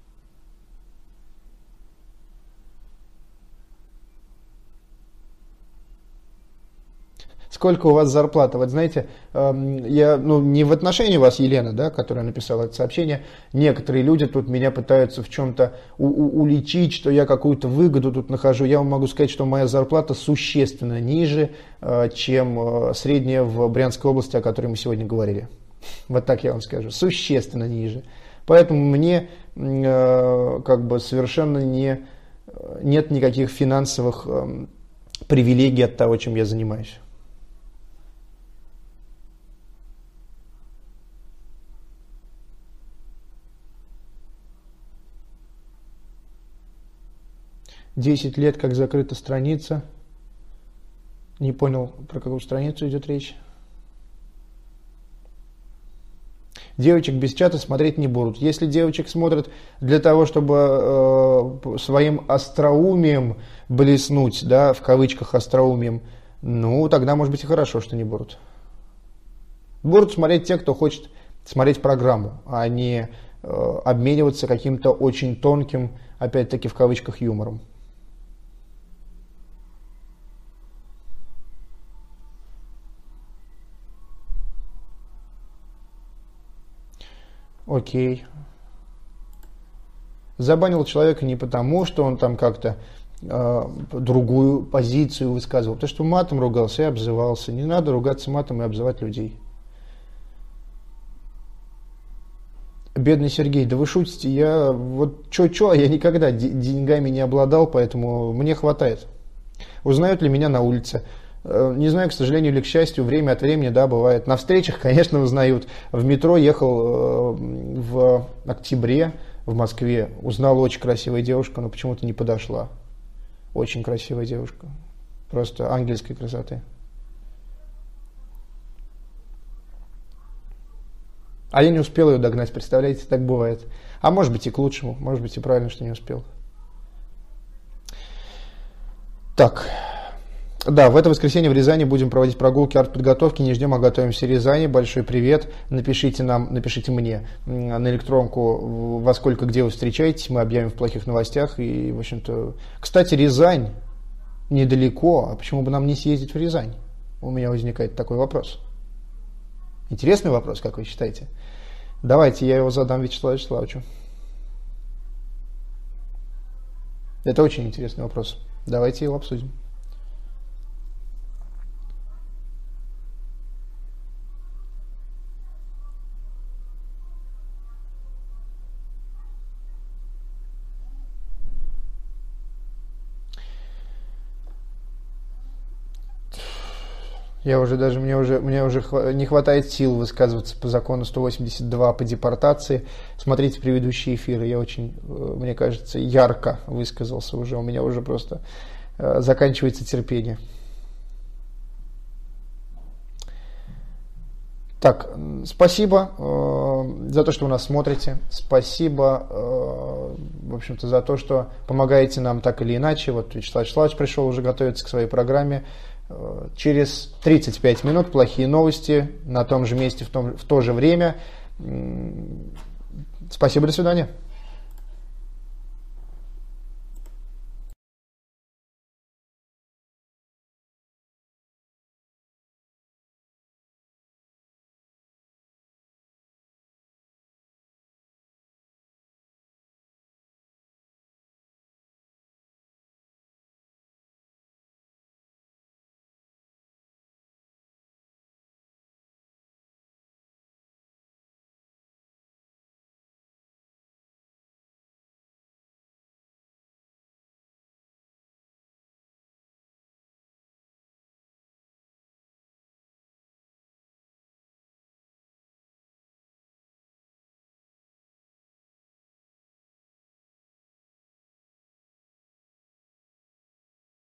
[SPEAKER 1] Сколько у вас зарплата? Вот знаете, я, ну, не в отношении вас, Елена, да, которая написала это сообщение, некоторые люди тут меня пытаются в чем-то уличить, что я какую-то выгоду тут нахожу. Я вам могу сказать, что моя зарплата существенно ниже, чем средняя в Брянской области, о которой мы сегодня говорили. Вот так я вам скажу, существенно ниже. Поэтому мне как бы совершенно не, нет никаких финансовых привилегий от того, чем я занимаюсь. десять лет, как закрыта страница. Не понял, про какую страницу идет речь. Девочек без чата смотреть не будут. Если девочек смотрят для того, чтобы э, своим остроумием блеснуть, да, в кавычках остроумием, ну, тогда, может быть, и хорошо, что не будут. Будут смотреть те, кто хочет смотреть программу, а не э, обмениваться каким-то очень тонким, опять-таки, в кавычках, юмором. Окей. Забанил человека не потому, что он там как-то э, другую позицию высказывал, потому что матом ругался и обзывался. Не надо ругаться матом и обзывать людей. Бедный Сергей, да вы шутите, я вот чё-чё, я никогда деньгами не обладал, поэтому мне хватает. Узнают ли меня на улице? Не знаю, к сожалению или к счастью, время от времени, да, бывает. На встречах, конечно, узнают. В метро ехал в октябре в Москве, узнал очень красивая девушка, но почему-то не подошла. Очень красивая девушка, просто ангельской красоты. А я не успел ее догнать, представляете, так бывает. А может быть и к лучшему, может быть и правильно, что не успел. Так, да, в это воскресенье в Рязани будем проводить прогулки артподготовки, не ждем, а готовимся Рязани. Большой привет, напишите нам, напишите мне на электронку, во сколько, где вы встречаетесь, мы объявим в плохих новостях. И, в общем-то, кстати, Рязань недалеко, а почему бы нам не съездить в Рязань? У меня возникает такой вопрос. Интересный вопрос, как вы считаете? Давайте я его задам Вячеславу Вячеславовичу. Это очень интересный вопрос. Давайте его обсудим. Я уже даже, мне уже, мне уже не хватает сил высказываться по закону сто восемьдесят два по депортации. Смотрите предыдущие эфиры, я очень, мне кажется, ярко высказался уже, у меня уже просто э, заканчивается терпение. Так, спасибо э, за то, что вы нас смотрите, спасибо, э, в общем-то, за то, что помогаете нам так или иначе. Вот Вячеслав Вячеславович пришел уже готовиться к своей программе. Через тридцать пять минут плохие новости на том же месте, в, том, в то же время. Спасибо, до свидания.